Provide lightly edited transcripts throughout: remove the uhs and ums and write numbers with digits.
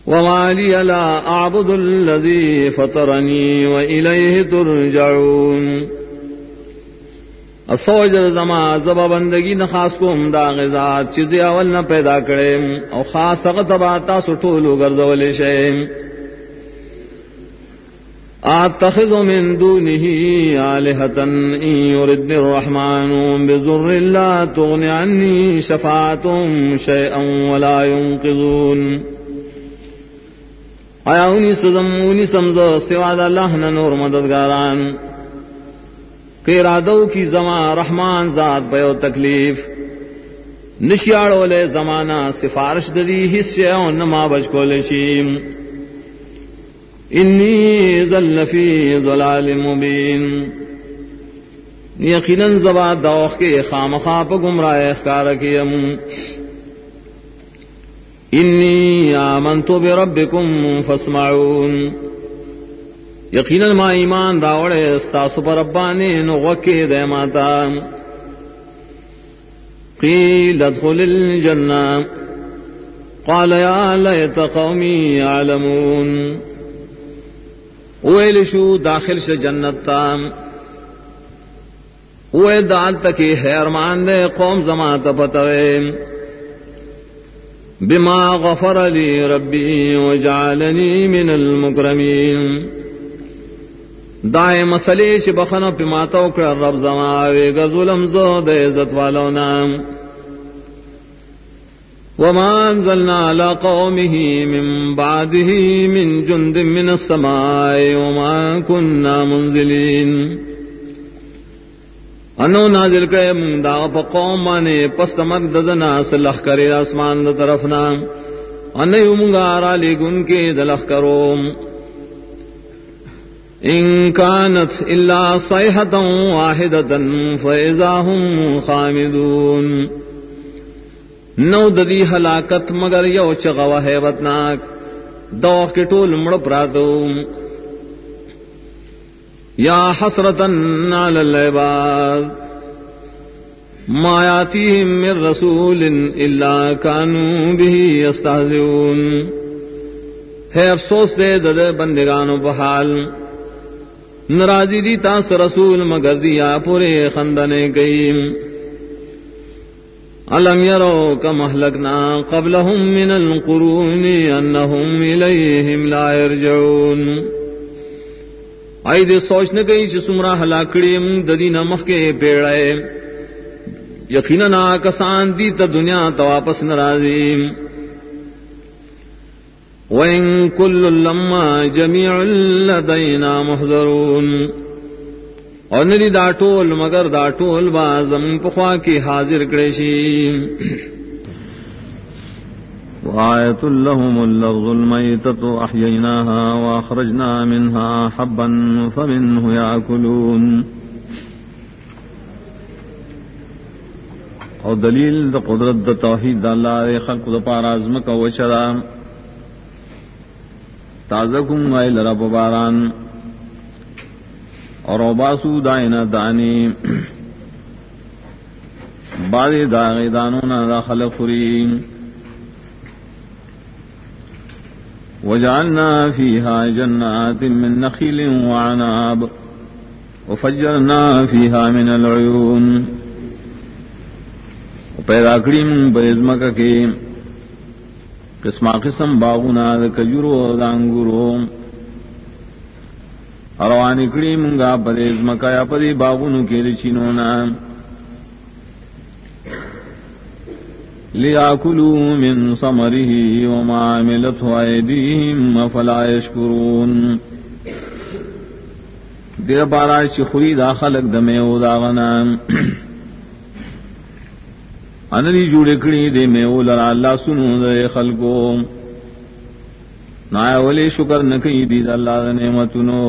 وما لي لا أعبد الذي فطرني وإليه ترجعون. السوجد زما زبا بندگی نہ خاص کو دا غزات چیزیں اول نہ پیدا کرے او خاص تغتبا تاسو ټولو ګرځولې شي. اتخذ من دونه آلهة إن يردني الرحمن بضر لا تغن عني شفاعتهم شيئا ولا ينقذون. آیا انہی سمجھو سوا اللہ نہ نور مددگاران کہ ارادو کی زمان رحمان ذات بیو تکلیف نشیاڑو لے زمانہ سفارش ددی حصے نما بچ کو لشیم. انی ذل فی ضلال مبین. یقیناً زبا دوخ کے خامخا پا گمراہ اخکار کیم. انی آمنت بربکم فاسمعون. یقیناً ما ایمان داوڑے استاسو پر ربانے نغوکی دے ماتا. قیل ادخل الجنہ قال یا لیت قومی یعلمون. ویلشو داخل سے جنت تا وے دال تکی حیرمان دے قوم زمات پتوے. بما غفر لی ربی وجعلنی من المکرمین. دائے مسئلے چھ بخنا پی ماتو کر رب زماوے گا ظلم زو دے عزت والونا. وما انزلنا على قومه من بعده من جند من السماء وما كنا منزلين. انو نازل کرے من دا پا قوم مانے پس تمک ددنا سلخ کرے آسمان دا طرفنا انیو منگارا لگن کے دلخ کرو. ان كانت الا صيحة واحدة فإذا هم خامدون. نو ددی ہلاکت مگر یو چغوا ہیبتناک دوخ کے ٹول مڑ پراتو. یا حسرتن علی العباد ما یاتیہم من رسول الا کانوا به یستہزئون. ہے افسوس دے دد بندگانو بحال ناراضی دی تاس رسول مگر دیا پورے خندنے گئی. الم یروا کم اہلکنا قبلہم من القرون انہم الیہم لا یرجعون. آئی دے سوچنے گئی چھ سمرا ہلاکڑیم ددی نمخ کے پیڑے یقیناً کسان دی تا دنیا تا واپس نرازیم. وَإِن كُلٌّ لَمَّا جَمِيعٌ لَدَيْنَا مُحْضَرُونَ. اور نری دا ٹول مگر دا ٹول بازم پخوا کی حاضر کریشی. وآیت لهم اللغز المیتة احییناها واخرجنا منها حبا فمنه یاکلون. اور دلیل دا قدرت دا توحید دا اللہ خلق دا پارازمک و شرا تازکم غیل رب باران اور اوباسو دائنا دانی باری داغی دانونا دا خلق خوریم. وجعلنا فيها جنات من نخيل وعناب وفجرنا فيها من العيون. پیدا کریم بریزمکا کے قسم قسم باغونا دا کجورو دا انگورو. اروانی کڑی منگا پریز مکایا پری باغونو کے رچینونا. لیاکلوا من ثمره وما عملته ایدیہم افلا یشکرون. دیر بارا چخوری دا خلق دمیو داغنا انری جوڑے کڑی دے میو لرا اللہ سنو دے خلقو نایا ولی شکر نکی دید اللہ دا نعمتنو.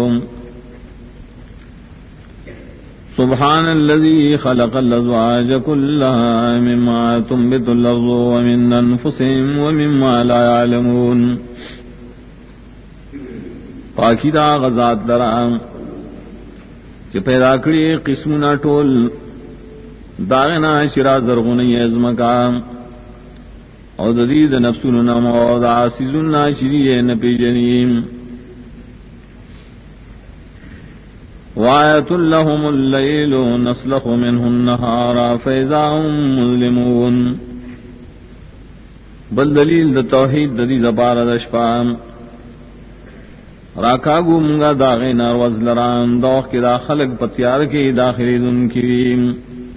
سبحان الذي خلق الأزواج كلها مما تنبت الأرض ومن أنفسهم ومما لا يعلمون. پاکی دا غزات درا چی پیدا کری قسمنا ٹول داغنا شرا زرغنی ازمکا او ددید نفسنا مواد عاسزنا شریع نپی جنیم وآیت لهم اللیل نسلخ منه النهار فإذا هم مظلمون بل دلیل د توحید د دې زبار د شپام راکاگو منگا داغی ناروز لران دوخ کی دا خلق پتیار کی داخلی دن کی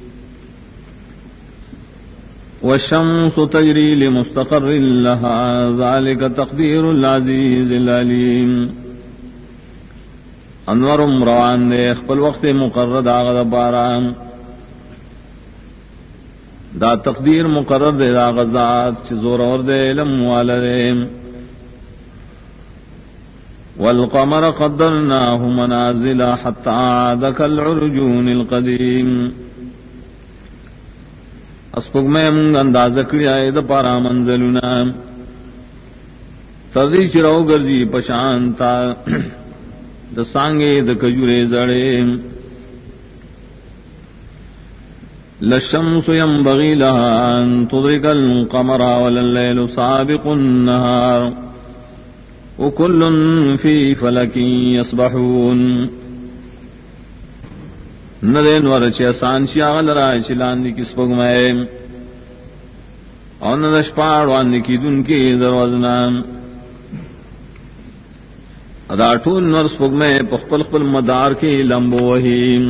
والشمس تجری لمستقر لها ذالک تقدیر العزیز العلیم انورم روان دے خپل وقت مقرر داغ دا باران دا تقدیر مقرر دے دا غزات چی زور اور دے علم والدے والقمر قدرناه منازل حتى عاد كالعرجون القديم اسپگ میں منگ انداز کری آئے دا پارا منزلنا تردی چراؤ گرزی پشانتا دا سانگے دا کجورے زڑے للشمس ينبغي لها ان تدرك القمر ولليل سابق النهار وكل في فلك يسبحون ندین ورچ آسان شیاغل رائے چلاندی کس پگ میں اور ندش پاڑوان کی دن کی دروازنام ادا ٹول نرس پگ میں پخپل خپل مدار کی لمبو وہیم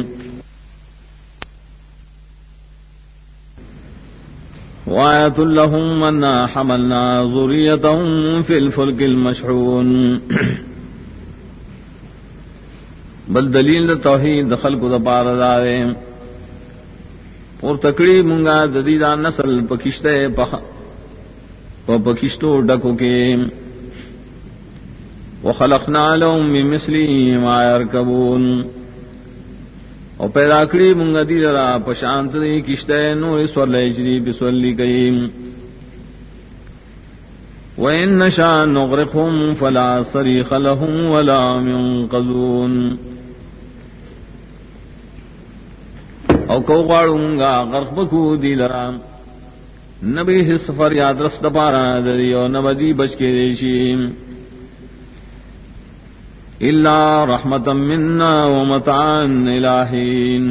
وآیت لهم انا حملنا ذریتهم فی الفلک المشحون بل دلیل توحید دخل کو دپار دارے اور تکڑی منگا ددیدہ نسل پکشتے پکشتو ڈکو کے وخلقنا لهم بمثله ما يركبون او پیدا کری منگا دی لرا پشانت دی کشتے نو اسور لیجری بسولی کئیم وَإِن نَّشَاءْ نُغْرِقْهُمْ فَلَا صَرِيخَ لَهُمْ وَلَا يُنقَذُونَ او کو غاڑو منگا غرق بکو دی لرا نبی حس فریاد رست پارا دری او نبدی بچ کے دیشیم الا رحمتا منا ومتعا الہین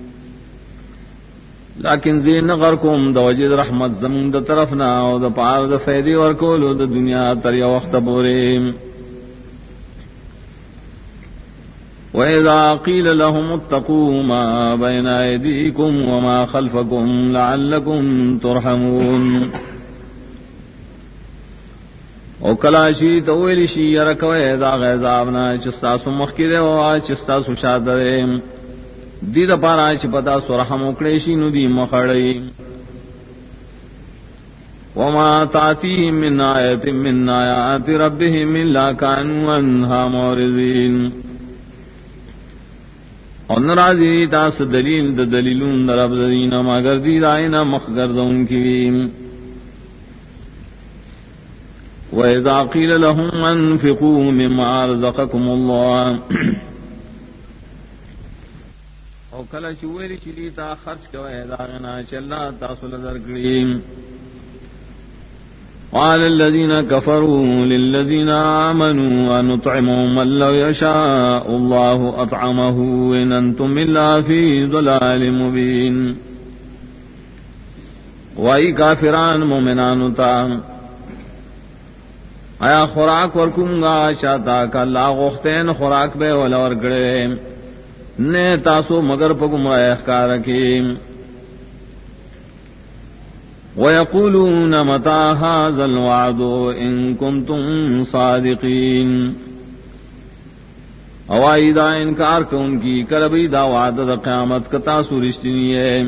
لیکن زین غرکم دا وجد رحمت زمون دا طرفنا او دا پار دا فیدی ورکولو دا دنیا تریا وقت بوریم وَإِذَا قِيلَ لَهُمُ اتَّقُوا مَا بَيْنَ أَيْدِيكُمْ وَمَا خَلْفَكُمْ لَعَلَّكُمْ تُرْحَمُونَ او کلاشی تویلی شی یرکوی دا غیظابنا چستاسو مخکرے و چستاسو شادرے دی دا پارا چی پتا سو رحم اکڑیشی نو دی مخڑی وما تاتیہم من آیت من آیات ربهم الا کانوا عنها معرضین اور نرازی تاس دلیل دا دلیلون دا رب دین مگر دی دائنا مخگردون کی وَإِذَا قِيلَ لَهُمْ أَنفِقُوا مِمَّا رَزَقَكُمُ اللَّهُ او کلا چویلی چلیتا خرچ کوئے داغنا چلا تاسول درگریم قال الذين كفروا للذين آمنوا أنطعموا من لو يشاء الله أطعمه إن أنتم إلا في ضلال مبين وَأَيْ كَافِرَانْ مُؤْمِنَانُ تَامْ آیا خوراک ورکوں گا شاتا کا اللہ غختین خوراک بے ولا ورگڑے نے تاسو مگر پا گمراہ اخکار کیم وَيَقُولُونَ مَتَى هَذَا الْوَعْدُ إِن كُنتُم صَادِقِينَ اوائی دا انکار کو ان کی کربی دا وعدہ دا قیامت کا تاسو رشتنی ہے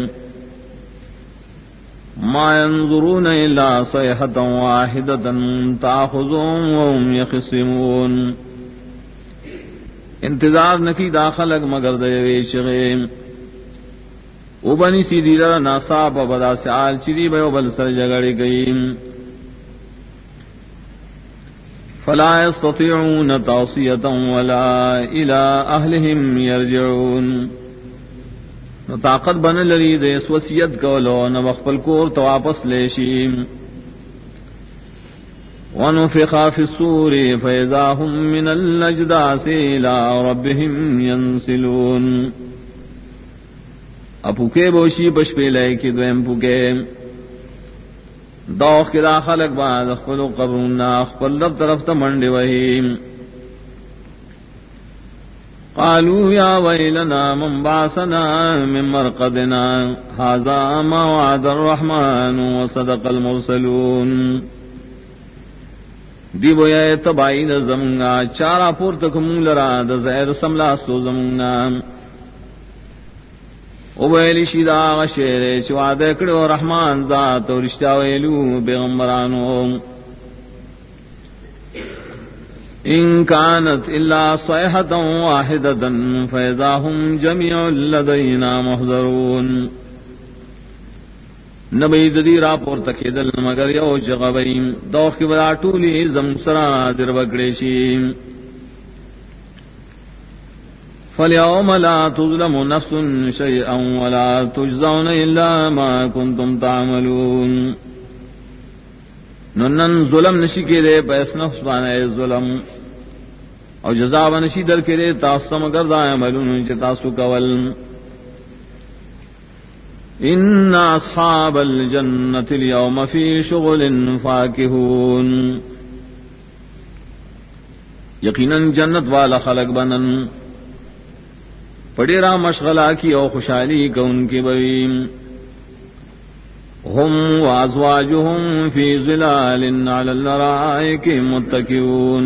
ما ينظرون الا صيحة واحدة تأخذهم وهم يخصمون انتظار نکی داخلق مگر دیوے شغیم او بنی سی دیلر ناصاب بدا سعال چری بیو بل سر جگڑی گئیم فلا يستطيعون توصية ولا الى اهلهم يرجعون نو طاقت بن لری دے وصیت کولو نو خپل کور تو واپس لیشیم ونفخ في الصور فإذا هم من الأجداث إلى ربهم ينسلون اپوکے بوشی پشپے لے کی دویم پوکے دوخ کی دا خلق بعد اخفلو قبرنا اخفل رب طرف تمنڈ وحیم قالوا يا ويلنا من بعثنا من مرقدنا هذا ما وعد الرحمن وصدق المرسلون دی بویا تبائی دا زمونگا چارا پور تک مونگ لرا دا زہر سملاستو زمونگا او ویلی شیدہ آغا شیر چواد اکڑو رحمان ذات و رشتہ ویلو پیغمبرانو ان كانت الا صيحة واحدة فإذا هم جميع لدينا محضرون نبی ددی را پور تکیدل مگر یو جغبیم دوخ کی بلا ٹولی زم سرا در بگڑیشیم فَالْيَوْمَ لَا تُظْلَمُ نَفْسٌ شَيْئًا وَلَا تُجْزَوْنَ إِلَّا مَا كُنْتُمْ تَعْمَلُونَ ننن ظلم نشی کے دے پیس نفس بانے ظلم اور جزا بنشی در کے دے تاسو مگر دا عملون چتاسو کول ان اصحاب الجنة اليوم في شغل فاکہون یقیناً جنت والا خلق بنن پڑیرا مشغلہ کی او خوشحالی کا ان کی بویم ہم وازواجہم فی ظلال علی الارائک متکئون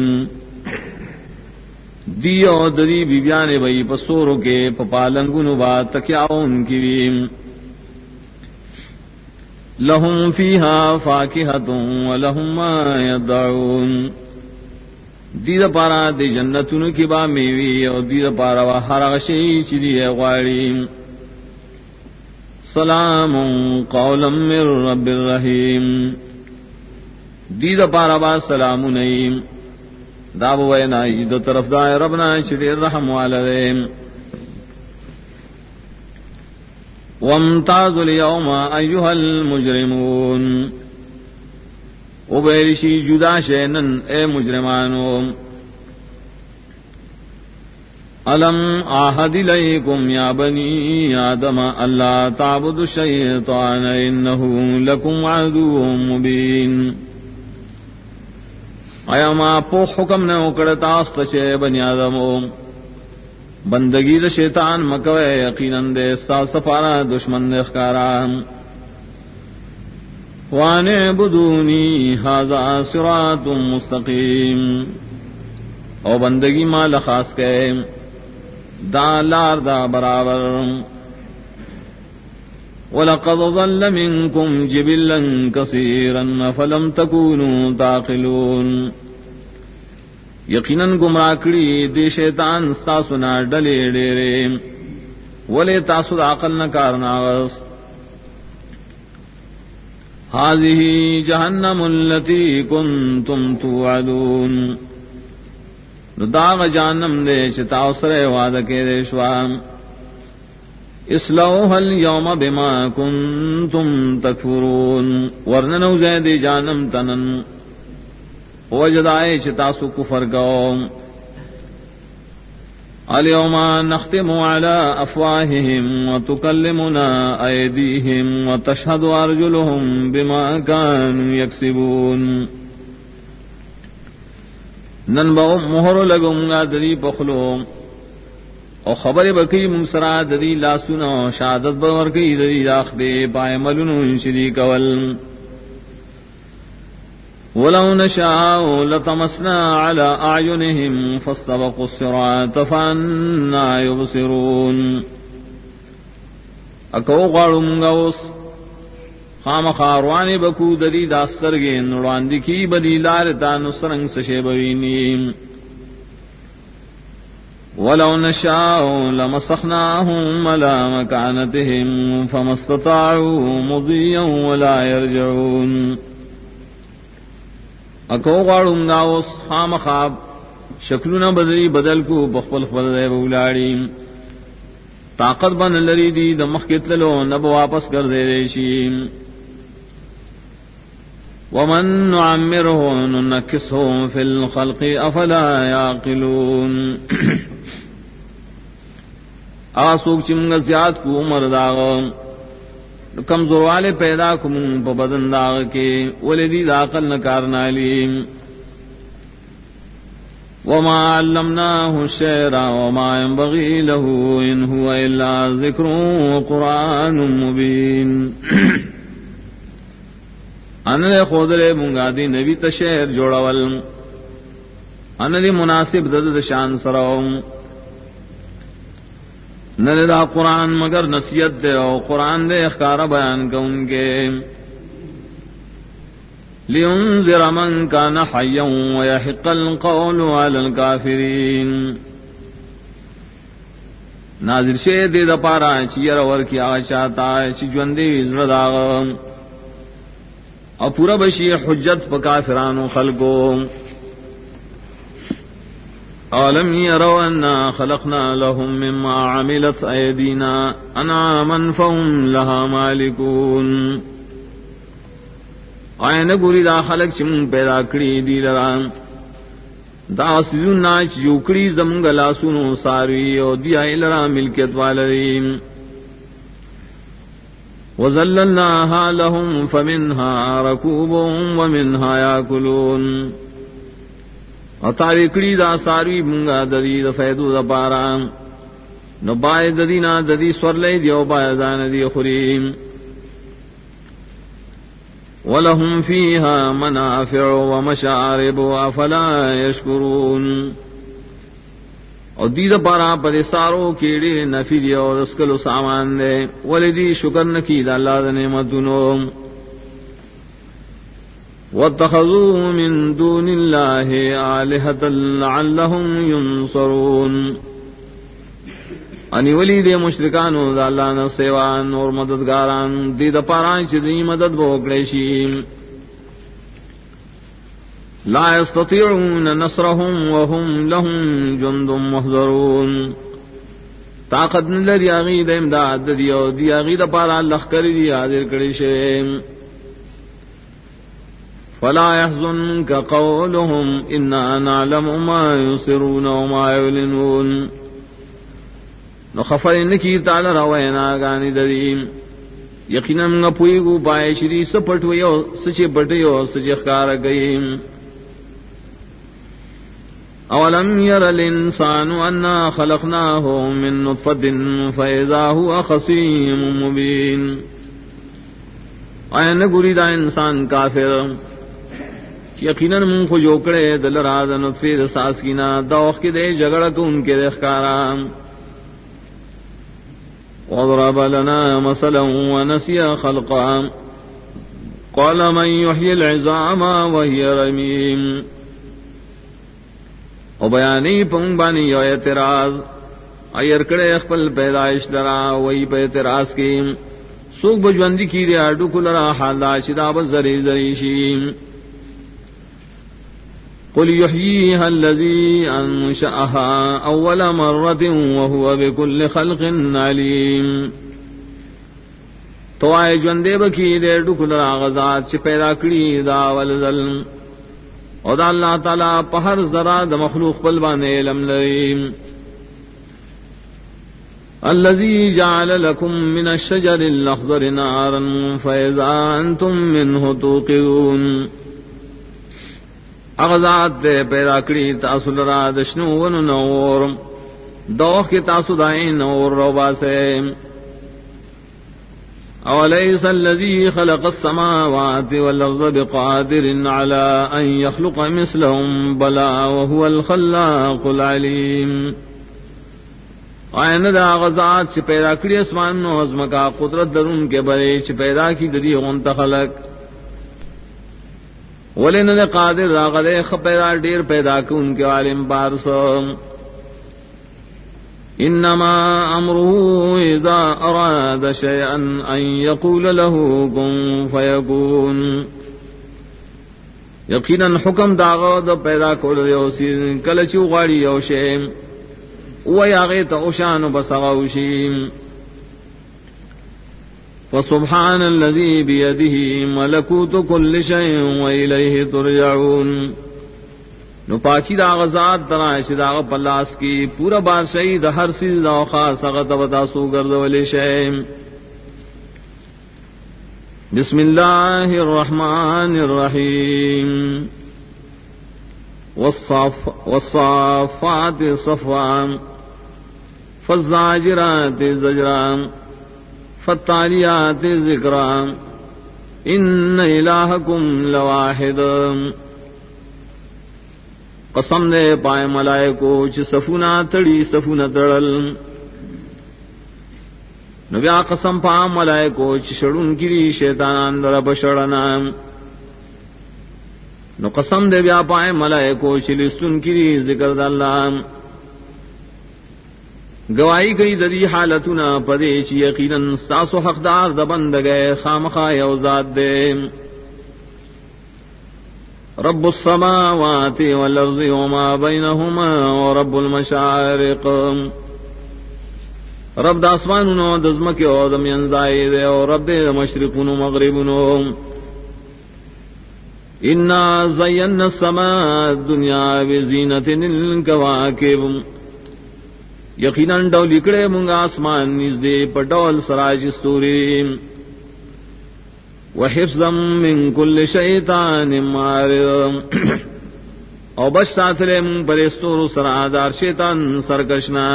دیو دری بیبیان بئی پسورو کے پپالنگونو با تکیاؤ ان کی بیم لہم فیہا فاکہۃ ولہم ما یدعون دید پارا دی جنتونو کی با میوی او دید پارا و ہر غشی چی دی غواری سلام قولا من رب الرحیم دید پارا با سلام نیم دابو وینا دو طرف دائے ربنا چی رحم والدیم وامتازوا اليوم ایها المجرمون وبیرشی جدا شینن اے مجرمانو الم آہد الیکم یا بنی آدم اللہ تعبدوا الشیطان انہ لکم عدو مبین آیا ما پو حکم نے اکڑتا استشے بنی آدمو بندگی دا شیطان مکوے یقیناً دے سال سفارا دشمن دے اخکارا وَأَنِ اعْبُدُونِي هَذَا صِرَاطٌ مُسْتَقِيمٌ او بندگی مال خاص کے دا لار دا برابر وَلَقَدْ ضَلَّ مِنْكُمْ جِبِلًّا كَثِيرًا فَلَمْ تَكُونُوا تَعْقِلُونَ یقیناً گمراہ کڑی دی شیطان ستاسونا ڈلے ڈیرے ولے تاسو عقل نہ کارناوس هذه جہنم التي كنتم توعدون داغ جہنم دے چتا اسرے وعدہ کے ریشوام اصلوها اليوم بما كنتم تکفرون ورننو زید جہنم تنن وجدائے چتا سو کفر گو اليوم نختم على أفواههم وتكلمنا أيديهم وتشهد أرجلهم بما كانوا يكسبون ننبو مہر لگوں گا دری پخلو او خبر بکی منسرا دری لاسونا شہادت بور کی دری راخ دے پائے ملن شریک ول ولو نشاء لطمسنا على أعينهم فاستبقوا الصراط فأنى يبصرون اکو غاڑو منگوس خام خاروانی بکو دری داسترگین نڑواندی کی بلی لارتا نسرنگ سشے بوینیم ولو نشاء لمسخناهم على مكانتهم فما استطاعوا مضيا ولا يرجعون اکو غاڑوں گا اس خام خواب شکلنا بدلی بدل کو بخبل خبل بولاڑی طاقت بن لری دی د مخ کتلو نب واپس کر دے ریشی ومن نعمره ننكسه في الخلق افلا يعقلون آسوک چمگ زیاد کو عمر داغ کمزور والے پیدا کم پا بدن داغ کے ولدی داقل نکار نالیم وما علمناه الشعر وما ينبغي له إن هو إلا ذكر وقرآن مبين انلے خودلے منگا دی نبی تشعر جوڑول انلی مناسب دد شان سراؤ نلے دا قرآن مگر نصیحت دے او قرآن دے اخکار بیان کا ان کے لِيُنذِرَ مَن كَانَ حَيًّا وَيَحِقَّ الْقَوْلُ عَلَى الْكَافِرِينَ نازل شے دے دا پارا چیر ور کی آشاتا چی جوندی وزر داغ اور پورا بشی حجت پا کافران خلقو اولم يروا انا خلقنا لهم مما عملت ایدینا انعاما فهم لها مالکون آئین گوری دا خلق چم پیدا کری دی لرام دا سیزون ناچ جوکڑی زمگلا سنو ساروی او دی آئی لرام ملکت والریم وزللناها لهم فمنها رکوبهم ومنها یاکلون او تاریکڑی دا ساروی منگا ددی دا فیدو دا پارام نو بای ددینا ددی سورلی دی او بای دان دی خوریم وَلَهُمْ فِيهَا مَنَافِعُ وَمَشَارِبُ أَفَلَا يَشْكُرُونَ اور دید پارا پر سارو کیڑے نفی دی اور اسکلو سامان دے ولدی شکر نکی دا اللہ دا نعمتنو وَاتَّخَذُوا مِن دُونِ اللَّهِ آلِهَةً لَعَلَّهُمْ يُنصَرُونَ انی ولی دے مشرکانو دا اللہ نا سیوان اور مددگاران دی دا پاران چی دی مدد بوکلیشیم لا يستطيعون نصرهم وهم لهم جند محضرون طاقت نلر یاغی دا امداد دی او دی یاغی دا پارا لخکر دی حاضر کریشیم فلا يحزنك قولهم إنا نعلم ما يسرون وما يعلنون نو خفر انکی تعالی روینا گانی دریم یقینا منگا پوئی گو پائے شری سپٹویو سچے پٹیو سچے خکار گئیم اولم یر الانسان انا خلقناہو من نطفت فاذا ہوا خصیم مبین آئین گوری دا انسان کافر یقینا من کو جوکڑے دل راز نطفی دا ساسکینا دوخ کے دے جگڑ کو ان کے دے خکارام وضرب لنا مثلا ونسي خلقا قال من يحيي العظام وهي رميم او بیانی پنگ بانی یو اعتراض ایر کڑے اخپل پیدائش درا وہی پہ اعتراض کی سوک بجوندی کی ریا ڈکو لرا حالا شداب زری زری شیم قل يحييها الذي أنشأها أول مرة وهو بكل خلق عليم تو آئے جوندے بکی دے ڈکل راغذات چھ پیدا کری دا والذل او دا اللہ تعالیٰ پہر ذرا دا مخلوق پلوانے علم لریم الذي جعل لكم من الشجر الأخضر نارا فإذا أنتم منه توقدون اغذات دے پیدا کری تاسو لرا دشنو ونو نور دوخ کی تاسو دائیں نور روبا سے اولیس الذی خلق السماوات والارض بقادر على ان يخلق مثلهم بلا وهو الخلاق العلیم آئین دا اغذات چھ پیدا کری اسمان نو عظمکا قدرت درون کے برے چھ پیدا کی دری غنت خلق ولن نے قادر راغلے خپیدا ڈیر پیدا کہ ان کے عالم بارس انما امره اذا اراد شيئا ان يقول له كن فيكون یقینا حکم داغو د پیدا کول یو سین کله چې غواړي یو شی و یاغه ته اوشان بسغوشیم فسبحان الذي بيده ملكوت كل شيء وإليه ترجعون. نو پاکی دا غزاد تراش دا پلاس کی پورا بار شہید ہر چیز دا خاص غتبتا سو گردولے شیم. بسم اللہ الرحمن الرحیم. والصافات صفا فالزاجرات زجرا فالتالیات ذکرا ان الہکم لواحد. قسم دے پائے ملائکو چھ صفونا تڑی صفونا تڑل. نبیا قسم پا ملائکو چھ شڑون کری شیطان در بشڑنا. نو قسم دے بیا پائے ملائکو چھ لستن کری ذکر دا اللہ. گواہی گئی ددی حالتنا پدے چھ یقیناً ساسو حقدار دا بندگے خامخا یوزاد دے. رب السماوات والارض وما بینہما ورب المشارق. رب دا اسمانونو دزمکی او دمین زائد او رب دا مشرقونو مغربونو. انا زینا السماء الدنیا بزینت الکواکب. یقیناً ڈول اکڑے منگا آسمان نزدے پٹول سراج استوری. وحفظا من كل شیطان مارد. او بچ ساتلے من پرستور سرادار شیطان سرکشنا.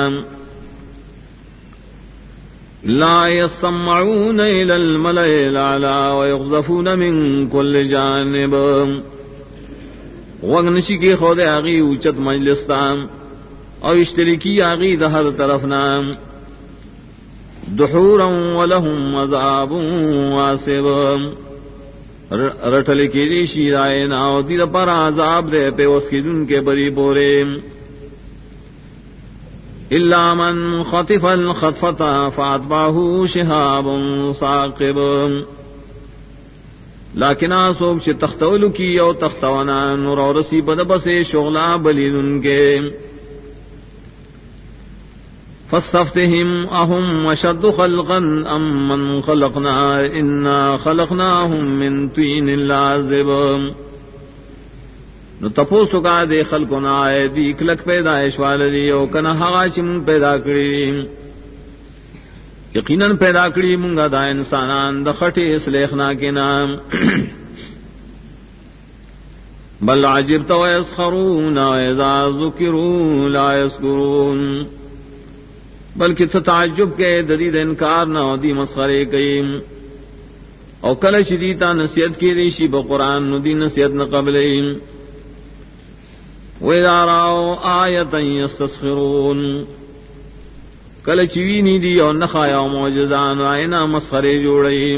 لا يسمعون الى الملأ الاعلى ويقذفون من كل جانب. وغنشی کی خود آغی اوچت مجلس تام او اشترکی آغی دہر طرف نام. دحورا ولهم عذاب واسب. رٹل کی ریشی رائے ناو دیر پر عذاب دے پہ اس کی دن کے بری بورے. الا من خطف الخطفتا فاتبعه شہاب ثاقب. لیکن آسوک چھ تختولو کی او تختونا نور اور رسی بدبسے شغلا بلید ان کے. فاستفتهم اهم اشد خلقا ام من خلقنا انا خلقناهم من طین لازب. نو تپوسو کا دے خلقنا آئے دی کلک پیدائش والدی او کنا حقا چم پیدا کری. یقیناً پیدا کری منگا دا انسانان دا خٹی اسلیخنا کے نام. بل عجبت ویسخرون اذا ذکروا لا یذکرون. بلکہ تو تعجب کے ددید انکار نہ دی مسخرے کئی. او کل شدیتا نصیحت کی ریشی بقرآن نو دی نصیحت نہ قبلے. وَإِذَا رَأَوْا آیَةً يَسْتَسْخِرُونَ. کل چوینی دی اور نخایا معجزان آئینا مسخرے جوڑئی.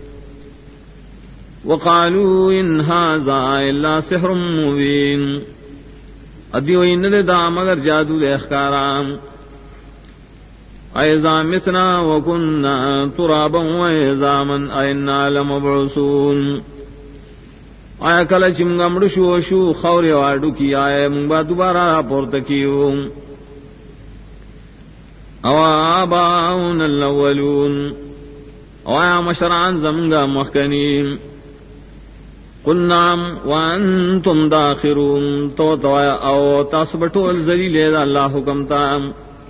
وَقَالُوا إِنْ هَذَا إِلَّا سِحْرٌ مُبِينٌ. ادیو ان دا مگر جادو دے اخکارام. اَإِذَا مِتْنَا وَكُنَّا تُرَابًا وَعِظَامًا أَإِنَّا لَمَبْعُوثُونَ. آیا کل چمگا مڑشو شو خوری واڈو کی آئے منگا دوبارہ پورتکیو. او آباؤنا الاولون. آیا مشران زمگا مخکنیم. قل نعم وانتم داخرون. تو آیا او تاسبٹو الزلیل دا اللہ حکم تام.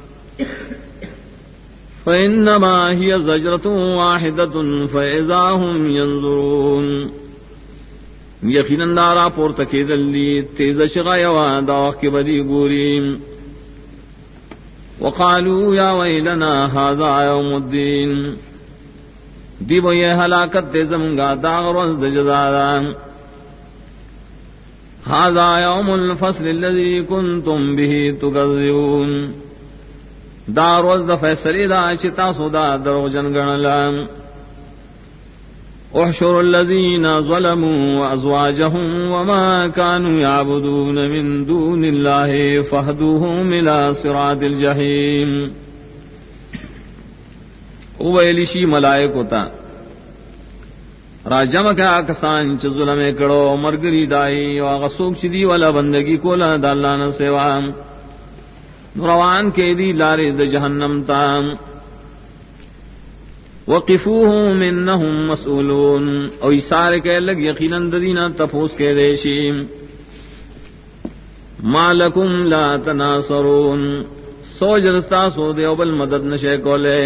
فإنما هي زجرة واحدة فإذا هم ينظرون. یقیناً دارا پورتکی دلی تیز شغایوا دا وقت بدی گوریم. وقالوا یا ویلنا هذا یوم الدین. دیو یہ ہلاکت تیز منگا داغرز دجدارا. هذا یوم الفصل الذي كنتم به تكذبون. دا روز دا فیصلی دا چتا سودا درو جنگنلا. احشر الذین ظلموا وازواجهم وما كانوا يعبدون من دون الله فاهدوهم الى صراط الجحیم. اویلشی ملائکو تا راجم کا کسان چ ظلم کڑو مرگری دائی و غسوک چدی والا بندگی کولا د اللہ نہ سوا روان کے دی لارے د جہنم تام. وقفوهم انهم مسئولون او اشارے کے لگ یقیناً دینا تفوس کے دیشی ما لکم لا تناصرون سوجرستا سو دیو بل مدد نشے کولے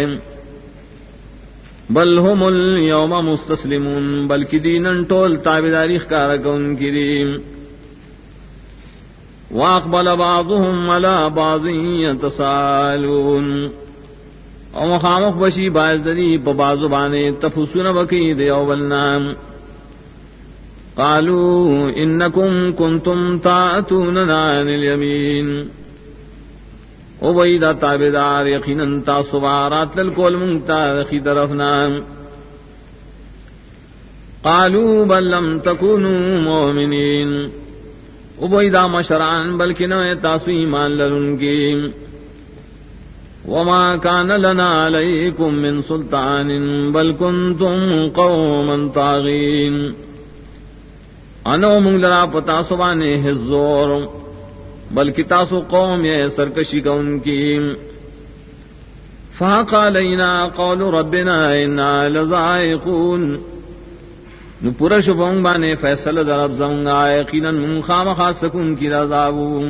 بل هم اليوم مستسلمون بلکہ دینن ٹول تابداری اختیار کون کی دین واقبل بعضهم على بعض يتساءلون او مخامخ بشی باز دری پا بازو بانے تفسون بکی دیو بلنام قالوا انکم کنتم تاتوننا عن الیمین او بیدا تابدار یقیناً تاسوارات للکول منگتا رخی طرفنا قالوا بل لم تکونوا مومنین او بیدا مشران بلکہ نوے تاسو ایمان لرن کی وما كان لنا عليكم من سلطان بل كنتم قوما طاغين انو منگلرا پتا سوانے حضور بلکہ تاسو قوم یہ سرکشی کا ان کی فحق علينا قول ربنا انا لذائقون نو پورا شبہوں بانے فیصل درب زنگا یقیناً من خام خاصکن کی رضاو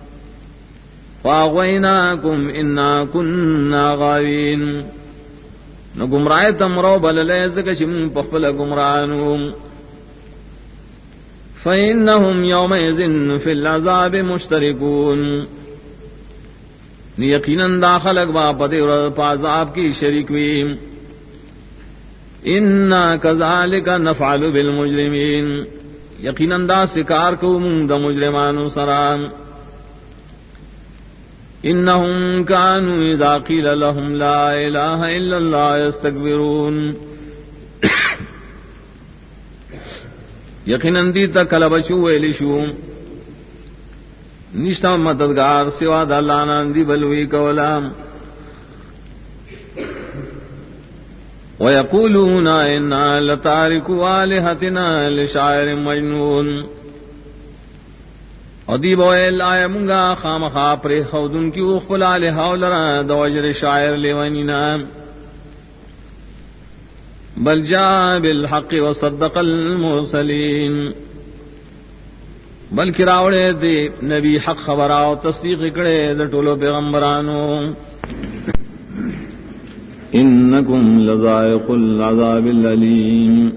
فاغویناکم انا کننا غاوین نو گمراہ تمرو بللے زکشم پخپل گمرانو فإنهم يومئذ في العذاب مشتركون یقیناً داخل اقبا پتے اور پازاب کی شریک ہوئی انا كذلك نفعل بالمجرمین یقیناً دا سکار کو من دا مجرمان سرام انہم كانوا اذا قیل لهم لا الہ الا اللہ يستكبرون یقیناً دیتا کلبچو ویلی شو نشتا مددگار سوا دا اللہ ناندی بلوی کولا وَيَقُولُونَ إِنَّا لَتَارِكُ آلِهَتِنَا لِشَاعِرٍ مَجْنُونَ ادیب ویل آیا منگا خامخا پر خودن کی اخفل آلہا لرا دوجر شاعر لیونینا بل جاء بالحق وصدق المرسلین بلکہ راوڑے دے نبی حق خبراو تصدیق کرے دے ٹولو پیغمبرانو انکم لذائق العذاب العلیم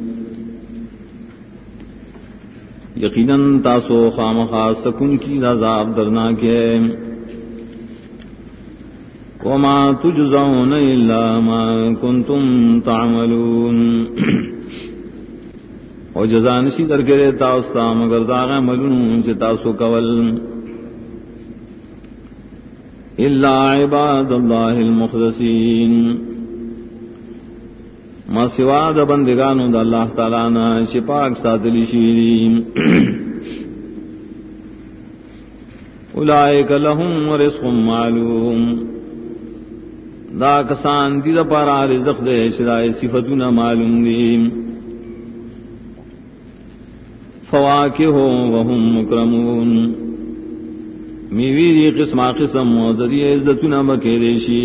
یقیناً تاسو خامخا سکن کی عذاب درناک ہے وما تجزون الا ما کنتم تعملون اور جزا نشی در کے تاستا مگر داغ عملون چه تاسو کول الا عباد اللہ المخلصین ما سوا د بندگانو د اللہ تعالی نا چې پاک ساتلی شي اولئک لهم رزق معلوم دا کسان دي د پاره رزق دے شرای صفاتونه معلوم دي فواکه وهم مکرمون میوی دی قسم قسم و دی عزتونه مکه شي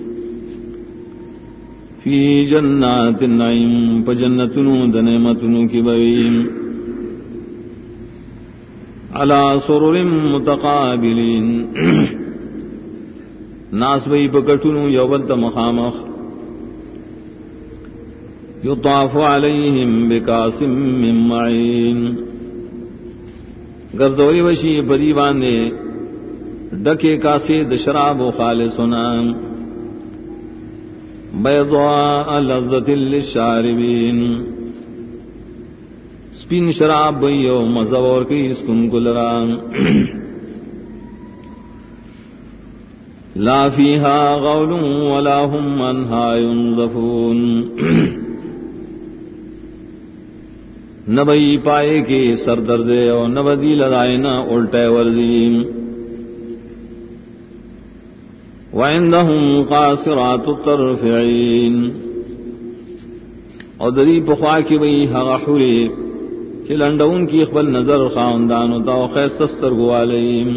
فی جنات النعیم پجنتنو دنعمتنو کی بویم علی سرر متقابلین ناس بئی پکٹنو یوبلت مخامخ یطاف علیہم بکاسم من معین گردوری وشی پریوانے ڈکے کاسے دشراب و خالصنا بیضاء لذت للشاربین سپین شراب بیو مزور کی اسکن کلران لا فیها غول ولا هم عنها ينزفون نبئی پائے کے سر دردے اور نبدی لدائنا الٹے ورزیم وعندهم قاصرات الطرف عین اور دری پخوا کی بئی حغحوری کہ لنڈون کی اقبل نظر خاندانو تا خیستستر گوالیم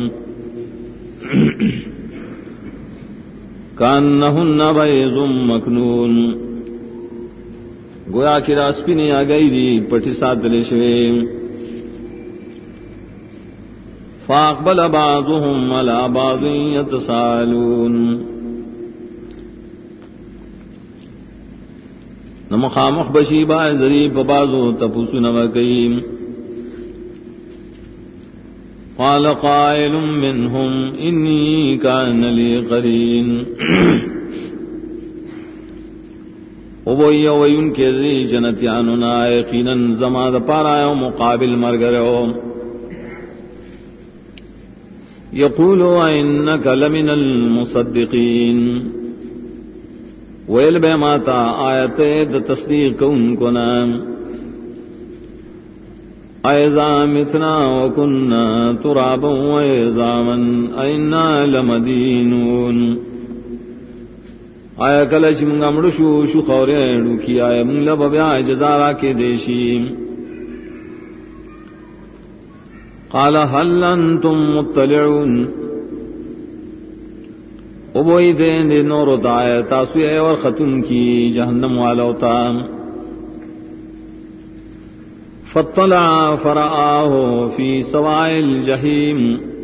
کانہن بیض مکنون گویا کی راسپی نے آ گئی دی پٹھی ساتھ دلے شوے فاقبل بعضهم على بعض يتساءلون نمخامخ بشی باز ذریب بازو تپوسو نوکیم قال قائل منهم انی کان لی قرین وہی وین کے ذی جنتیاننا یقینا زماد پارا مقابل مرگرو یقول انک لمن المصدقین ویل بے ماتا آیت د تصدیق ان کو نام ایذا متنا وکنا ترابا وعظاما اینا لمدینون آیا کلچ منگا مڑشو شو خوریڑو کی آیا منگ لب بیا جزارا کے دیشی قال هل انتم مطلعون ابوئی دین دے نور ہوتا ہے تاسوی اور ختم کی جہنم والا ہوتا فطلع فرآہ فی سواء الجحیم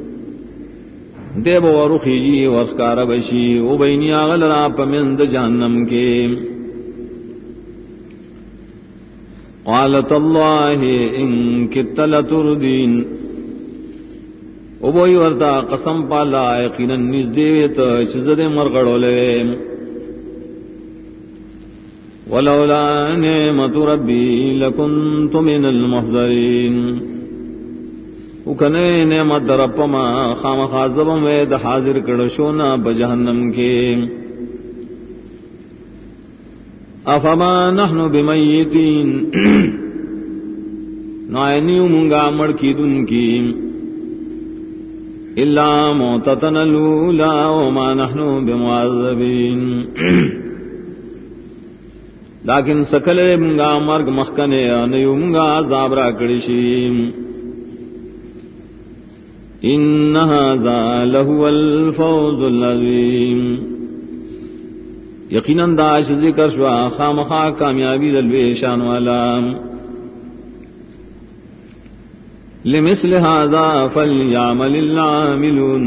دیب ورخی جی ورخکار بشی ابینی آغل را پمند جہنم کے قالت اللہ ان کت لتردین ابوئی ورتا قسم پالا یقینا نزدیویت چزد مرغڑو لے ولولا نعمت ربی لکنت من المحضرین اکنے نعمت رب ما خام خازبم وید حاضر کڑشونا بجہنم کے افما نحن بمیتین نائنیو منگا مڑکی دن کی الا موتتنا الاولا وما نحن بمعذبین لیکن سکلے منگا مرگ مخکنے نیو منگا عذاب را کڑشیم ان ھذا لہو الفوز العظیم یقیناً داش ذکر شوا خامخا کامیابی دلوے شان والا لمثل ھذا فلیعمل العاملون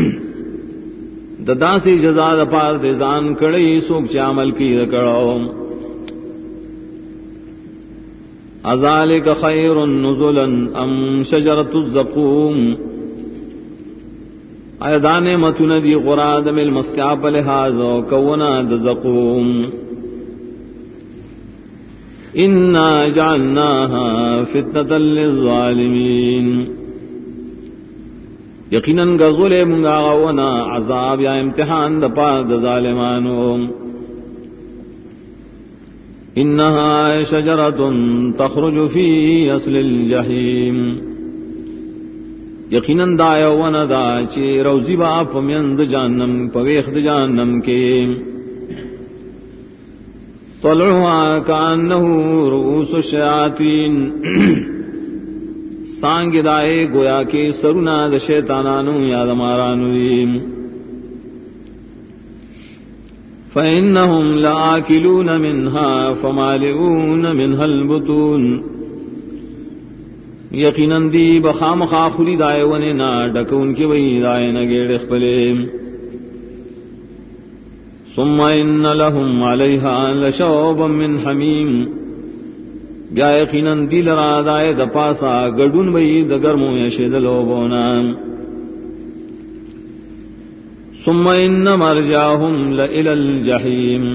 ددا سی جزا د پار دے زان کڑی سوک چ عمل کی کڑو اذالک خیر نزلا ام شجرۃ الزقوم ایدان متن دی قراد مل مستعب لحاظ کونا د زقوم انا جعلناها فتنة للظالمین یقیناً غزل منگا غونا عذاب یا امتحان د پار د ظالمانو انها شجرة تخرج في اصل الجحیم یقیناً دا یونا دا چی روزی با پمیند جانم پویخ د جانم کے طلعها کانه رؤوس الشیاطین سانگ دائے گویا کے سرنا د شیطانانو یا دمارانو فإنهم لآکلون منها فمالئون منها البطون یقیناً دی بخام خاخلی دائے وننا ڈکون کی وی دائے نگیڑ اخبلے ثم ان لهم علیها لشوبا من حمیم بیا یقیناً دی لرا دائے دپاسا گڑون بئی دگرمو یشد لوبونا ثم ان مرجعهم لإلى الجحیم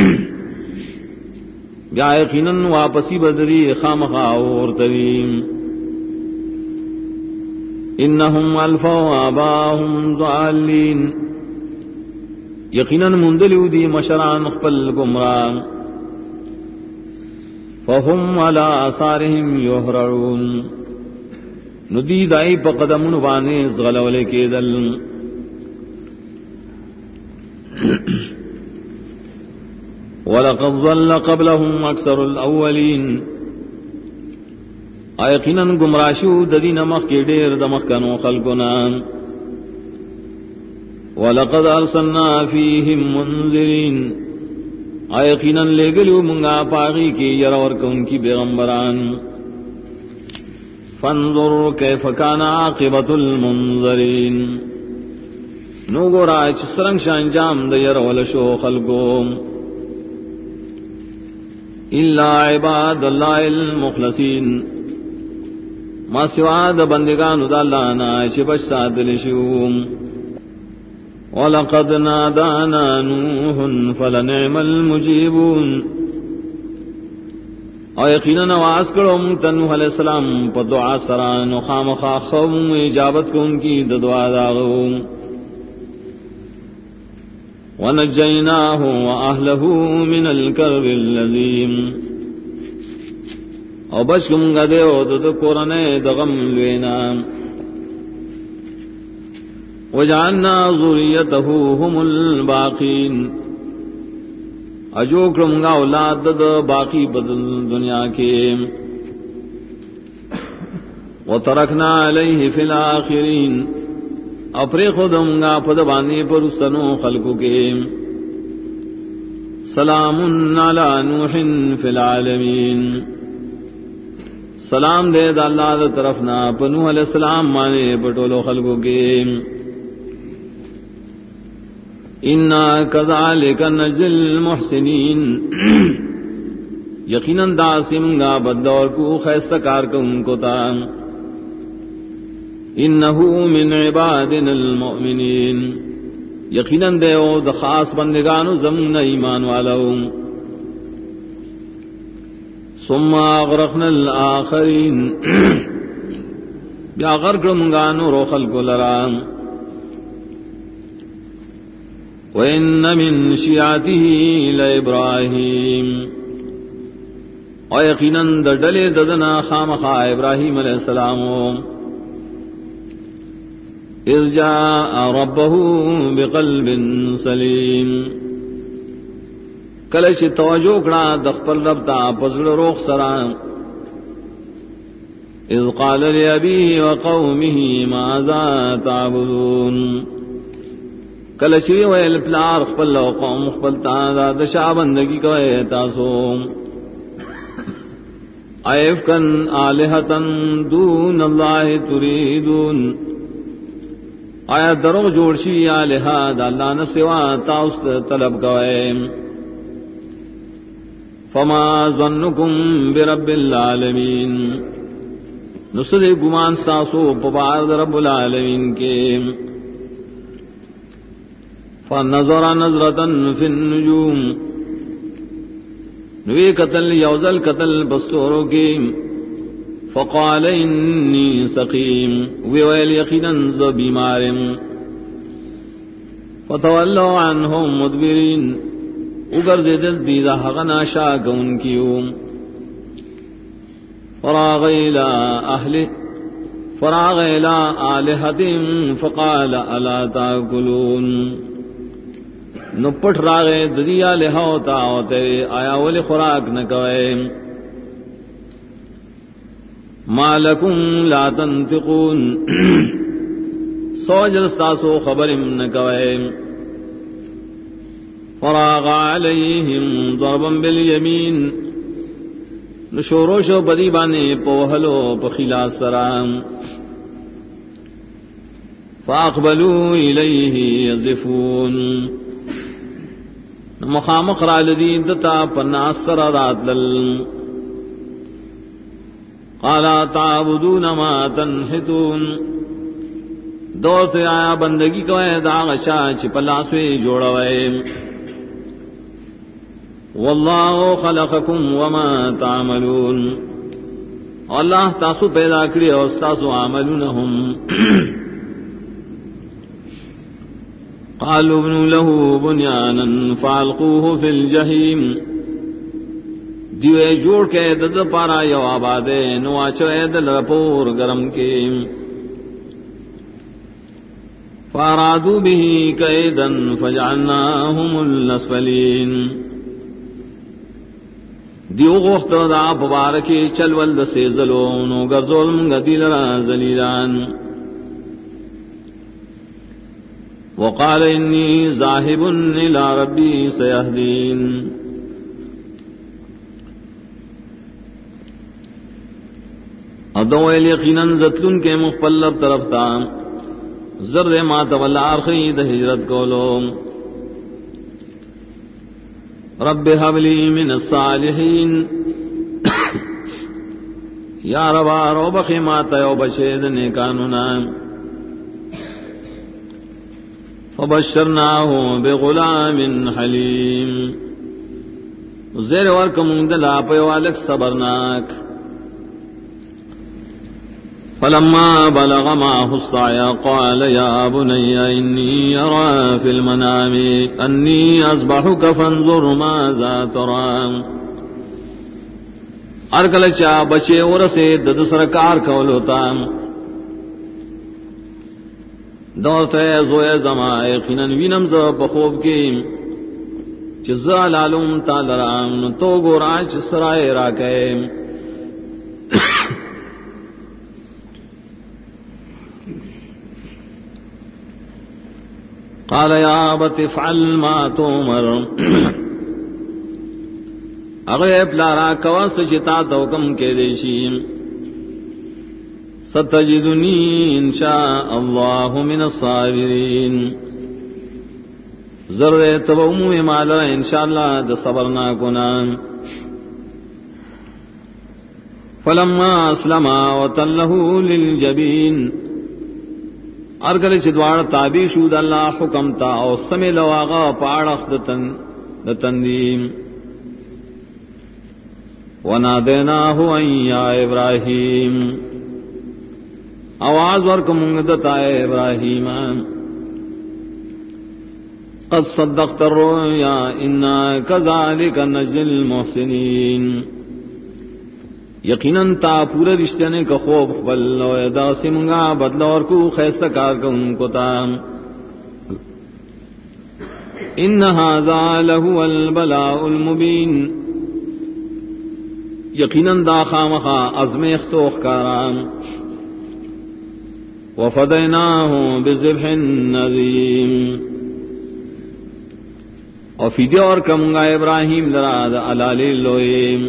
بیا یقیناً واپسی بدری خامخا اور تریم انہم الفوا آباہم ضالین یقیناً مندلیو دی مشران خپل گمراہ فهم على آثارهم یہرعون ندی دائی پا قدمون بانے زغلولے کے دل وَلَقَدْ ضَلَّ قَبْلَهُمْ أَكْثَرُ الْأَوَّلِينَ یقیناً گمراشو ددی نمخ کے ڈیر دمخ کنو خلقنا وَلَقَدْ أَرْسَلْنَا فِيهِمْ مُنذِرِينَ یقیناً لے گلو منگا پاغی کی یرور کن کی پیغمبران فانظر کیف کان عاقبت المنذرین نو گورا چسرنگ شانجام دا یرول شو خلقو الا عباد اللہ المخلصین ما سوا دا بندگانو دا اللہ نا چپش ساتل شو وَلَقَدْ نَادَانَا نُوحٌ فَلَنِعْمَ الْمُجِيبُونَ او یقیناً آواز کرو منگتا نوح علیہ السلام پا دعا سران و خامخا خوم اجابت کو ان کی دعا داغو وَنَجَّيْنَاهُ وَأَهْلَهُ مِنَ الْكَرْبِ الَّذِيمِ او بچ منگا دیو دو قرآن دغم لوینا وجعلنا ذریته هم الباقین اجوکرمگا اولاد باقی بدل دنیا کے وترکنا علیہ فی الاخرین اپری خودمگا پدبانی پر استنو خلقو کے سلام علی نوح فی العالمین سلام دے دا اللہ دا طرفنا پنوح علیہ السلام مانے پٹولو خلقو کے انا کذالک نجزی المحسنین یقیناً داسمگا بدور کو خیستکار کو ان کو تا انہو من عبادنا المؤمنین یقیناً دیو دا خاص بندگانو زمن ایمان والو ثم اغرقنا الاخرین بیا غرق منگانو رو خلق لرام وَإِنَّ مِن شِيعَتِهِ لَإِبْرَاهِيمَ اور یقیناً دڈل ددنا خامخا ابراہیم علیہ السلام اذ جاء ربه بقلب سلیم کلش توجہ کڑا دخپل رب تا پزڑ روخ سرام اذ قال لأبيه وقومه ماذا تعبدون کلشوی ویل پلار خپل و قوم خپل تا دشا بندگی کوئے تاسو ایفکن آلہتن دون اللہ تریدون آیا دروغ جوڑشی آلہا دا اللہ نسوا تاست طلب کوئے فما ظنکم برب العالمین نصد گمان ستاسو پبار رب العالمین کے فنظر نظرة في النجوم نوی قتل یوزل قتل بستورو کی فقال انی سقیم ویویل یقینا ز بیمارم فتولوا عنهم مدبرین اگر زیدل دیدہ حقنا شاک ان کیو فراغ الى آلہتهم فقال الا تاکلون نو پٹ راغے ددیا لہا ہوتا ہوتے آیا ولی خوراک نہ کوئے ما لکم لا تنطقون سوجل ساسو خبرم نہ کوئے فراغ علیہم ضربا بالیمین نشوروشو بدی بانے پوہلو پخلا سرام فاقبلوا الیہ یزفون مخامخ را لدی دتا پناصر رات لل قالا تعبدون ما تنحتون دوت آیا بندگی کوئے داغ شاہ چپلاسوی جوڑوئے واللہ خلقکم وما تعملون اللہ تاسو پیدا کری اور تاسو عملونہم قالوا ابنوا له بنيانا فالقوه في الجحيم دیوے جوڑ کے دد پارا یو آبادے نو اچرے دل رپور گرم کے فارادوا به كيدا فجعلناهم الاسفلين دیو غوخت دا مبارکی چلول د سیزلو نو گرزول گدیل را ذلیلان وقال انی ذاہب الى ربی سیہدین ادو یقیناً زتلن کے مخبلب طرف تا ذر ما تولا آخری دا ہجرت کولو رب هب لی من الصالحین یا ربا رو بخی ماتا یو بشید نیکانونا فبشرناہ بغلام حلیم زیر ورکم دلا پیوالک صبرناک فلما بلغ معه السعي قال يا بني إني أرى في المنام أني أذبحك فانظر ماذا ترى ارکل چا بچے ورسے دد سرکار کولوتا دوتے زوئے زما یقینا وینم ز بخوب کی چزا لالم تالرام تو گوراچ سرائے راکے قال يا أبت افعل ما تؤمر اغیب لارا کواس چتا توکم کے دیشیم ستجدنی انشاء اللہ من الصابرین ذرے تبعمو مالا انشاءاللہ دا صبرنا کنام فلما اسلما وتلہ للجبین ارگل چدوار تابی شود اللہ حکم تا او سمی لواغا پاڑخ دتندیم ونادیناہ ان یا ابراہیم آواز ورکمونگ دتا ابراہیم قد صدقت الرؤیا انا کذالک نجزی المحسنین یقیناً تا پورا رشتے نے کا خوف بل دا سمنگا بدلا اور کو خیستہ کار کا ان کو تا ان ھذا لہو البلاء المبین یقیناً دا خامخا عزم اختوخ کارام وفدیناہ بذبح نظیم اور فیدیو اور کمنگا ابراہیم لراد علالی لوئیم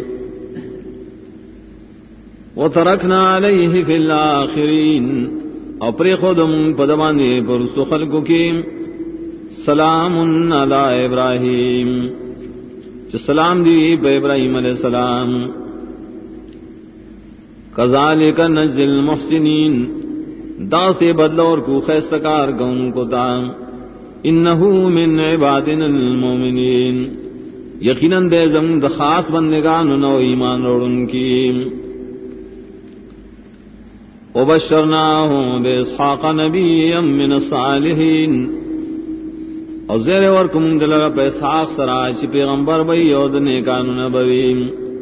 وترکنا علیہ فی الاخرین اپری خودم پدمانے پر سخلق کی سلام علی ابراہیم سلام دی پہ ابراہیم علیہ السلام کذالک نجزی المحسنین دا سے بدلور کو خیستکار گون کو تا انہو من عبادنا المومنین یقیناً دے زم دا خاص بندگان نو ایمان روڑن کی وبشرناہ باسحاق نبیا من الصالحین اور زیر ورکم دلر پہ اسحاق سراچ پیغمبر بی اور نیکانو نبوی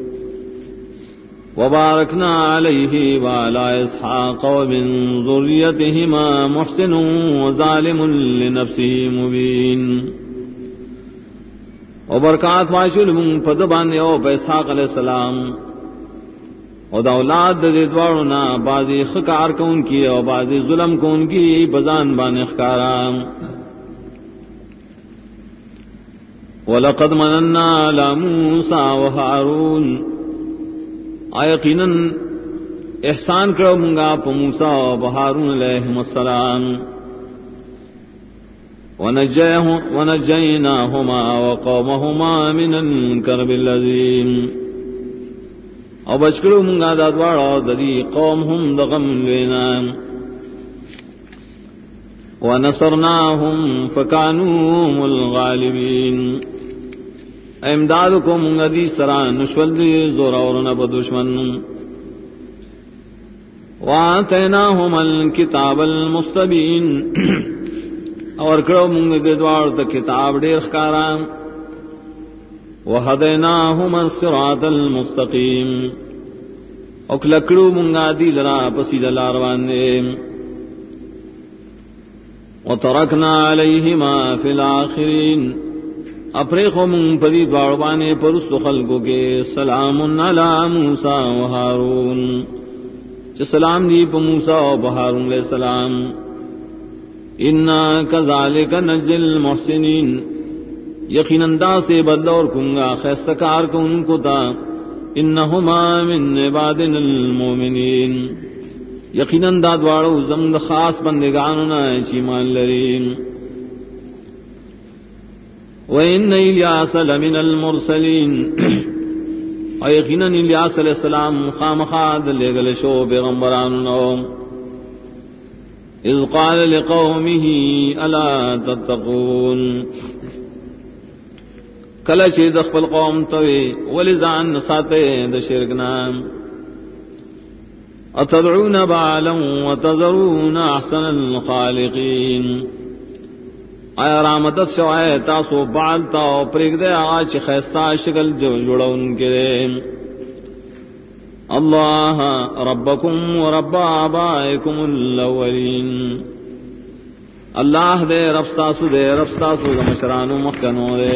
وبارکنا علیہ وعلا اسحاق ومن ذریتہما محسن وظالم لنفسہ مبین وبرکات واشل من پدبان او پہ اسحاق علیہ السلام اور دا اولاد دے دوارنا بعضی خکار کون کی اور بعضی ظلم کون کی بزان بان اخکارام وَلَقَدْ مَنَنَّا عَلَى مُوسَى وَهَارُونَ یقیناً احسان کرو منگا پا موسیٰ و ہارون علیہم السلام وَنَجَّيْنَاهُمَا وَقَوْمَهُمَا مِنَ الْكَرْبِ الَّذِيمِ او بچکڑو منگا دادوارا دری قوم ہم دغم لینا ونصرناہم فکانوم الغالبین امداد کو منگا دی سران نشول دی زورا ورنا پا دشمن وآتیناہم الکتاب المستبین اور کرو منگا دادوار تا کتاب دیر خکارام وَهَدَيْنَاهُمَا الصِّرَاطَ الْمُسْتَقِيمَ اکلکڑو منگا دی لرا پسید لارواننے وَتَرَكْنَا عَلَيْهِمَا فِي الْآخِرِينَ اپریخو من پدی دواروانے پرست خلقو کے سلام علی موسیٰ و ہارون سلام دی پا موسیٰ و ہارون علیہ السلام اِنَّا كَذَلِكَ نَجْزِي الْمُحْسِنِينَ یقیناً دا سے بدلور کنگا خیستکار کو ان کو تا انہما من عبادنا المؤمنین یقیناً دا دوارو زمد خاص بندگاننا چیمان لرین وَإِنَّ إِلْيَاسَ لَمِنَ الْمُرْسَلِينَ اور یقیناً الیاس علیہ السلام خامخاد لے گل شو پیغمبرانو اذ قال لقومه الا تتقون کل چی دخل قوم توی ولزان نساتے د شرکنا اتدعون بعلا وتذرون احسن الخالقین آیا رامدت شوائے تاسو بعلتا و پریگ دے آج خیستا شکل جو جڑا ان کے دے اللہ ربکم و رب آبائکم الاولین اللہ دے رفستاسو مشرانو مخکنو دے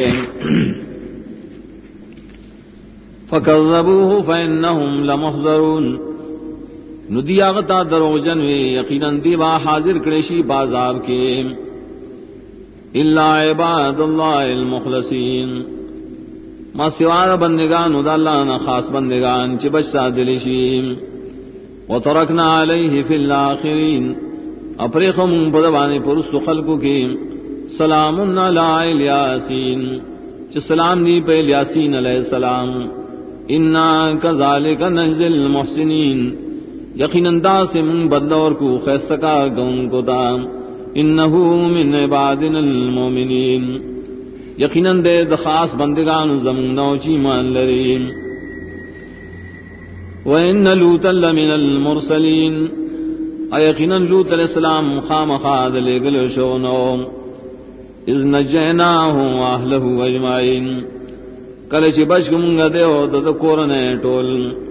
فکذبوه فإنهم لمحضرون ندی آغتا دروغجن وی یقیناً دیبا حاضر کریشی بازاب کے الا عباد اللہ المخلصین ما سوار بندگان دا اللہ نا خاص بندگان چی بچ سادلشیم وترکنا علیہ فی الاخرین اپریخم بدبانی پرست خلقو کی سلام علی الیاسین چی سلام دی پہ الیاسین علیہ السلام انا کذالک نجزی المحسنین یقیناً دا سے من بدلور کو خیستکار گون کو دام انہو من عبادنا المومنین یقیناً دے دخاص بندگان زمنو چیمان لریم وَإِنَّ لُوتًا لَمِنَ الْمُرْسَلِينَ یقیناً لوط علیہ السلام خامخاد لے گل شونو اذ نجیناہ واہلہ اجمعین کلچ بچ گمگا دیو دد کورنے ٹول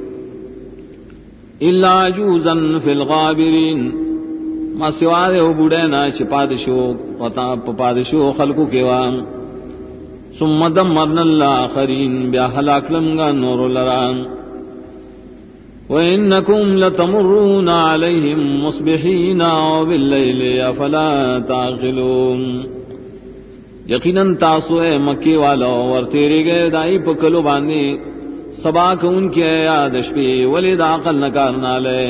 الا عجوزا فی الغابرین ما سوارے ہو بوڑینا چھ پادشو خلقو کیوام ثم دمرنا الآخرین بیا حلاک لمگا نور لران وَإِنَّكُمْ لَتَمُرُّونَ عَلَيْهِمْ مُصْبِحِينَ وَبِاللَّيْلِ أَفَلَا تَعْقِلُونَ یقیناً تاسو اے مکی والا اور تیرے گئے دائی پکلو باندے سبا کو ان کی یاد شپی ولید عقل نکارنا لے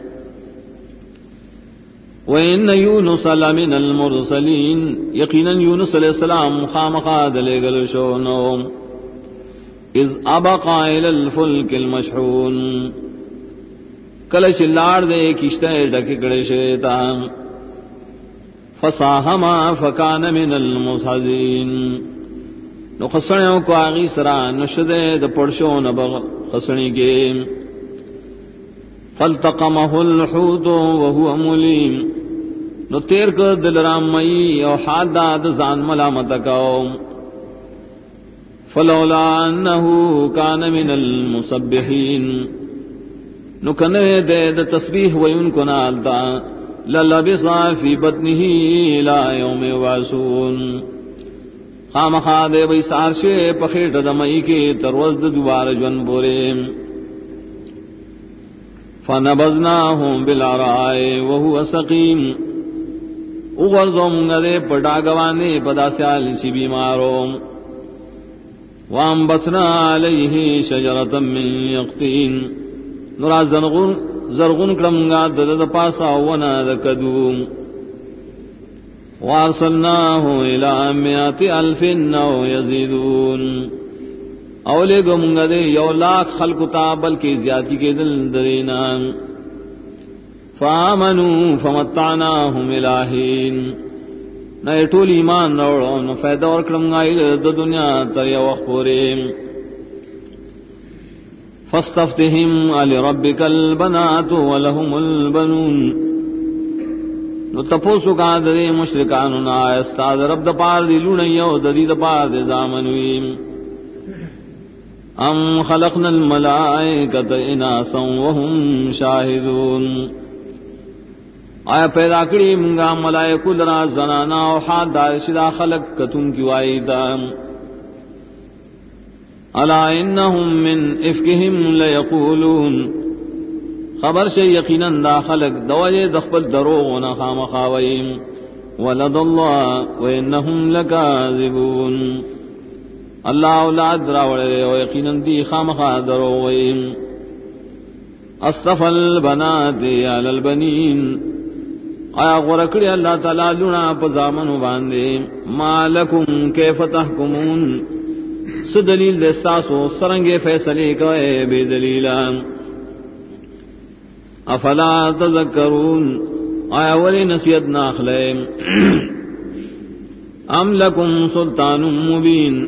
وَإِنَّ يُونُسَ لَمِنَ الْمُرْسَلِينَ یقیناً یونس علیہ السلام خامخاد لے گل شونو اذ ابقا الى الفلك المشحون کلچ لاڑ دے کشتے ڈکی کڑے شیطان فصاہما فکان من المصحزین نو خسنیوں کو آغی سرا نشدے دا پڑشو نبغ خسنی کے فالتقمه الحوت وهو ملیم نو تیر کر دل رامی او حال داد زان ملامت کاؤ فلولا انه كان من المسبحين نو کنے دے دا تسبیح وین کو نالتا للبس فی بطنه الى یوم یبعثون خامخا دے بی سارشے پخیٹ دمائی کے تروزد دوبار جون بورے فنبذناہ بالعراء وهو سقیم اغرزو منگدے پڑاگوانے پدا سیال چی بیمارو وانبتنا علیہ شجرتا من یقطین نرا زرغن کرمگا دد پاسا ونا دکدو وارسلناہ الى 100,000 او یزیدون اولے گو منگا دے 100,000 خلق تا بلکہ زیادی کے دل درینا فآمنوا فمتعناہم الہین نئے ٹول ایمان روڑو نو فیدہ اور کرمگائی دا دنیا تر یا وقت پورے فاستفتہم علی ربک البنات ولہم البنون نو تپوسو کا دے مشرکانو نا استاد رب دا پار دی لونیو دا دی دا پار دی زامنویم ام خلقنا الملائکت اناسا وهم شاہدون آیا پیدا کری منگا ملائکو لرا زنانا و حال دارشدہ خلق کتن کی وائدہ الا انہم من افکہم لیقولون خبر سے یقیناً دا خلق دوجہ دخبت دروغنا خامخاوئیم ولد اللہ وانہم لکاذبون اللہ اولاد راوڑے و یقیناً دی خامخا دروئیم اصطفى البنات علی البنین آیا غرکڑی اللہ تعالی لنا پزامنو باندے ما لکم کیف تحکمون سو دلیل دستاسو سرنگے فیصلے کوئے بے دلیلا افلا تذکرون آیا ولی نصیحت ناخلے ام لکم سلطان مبین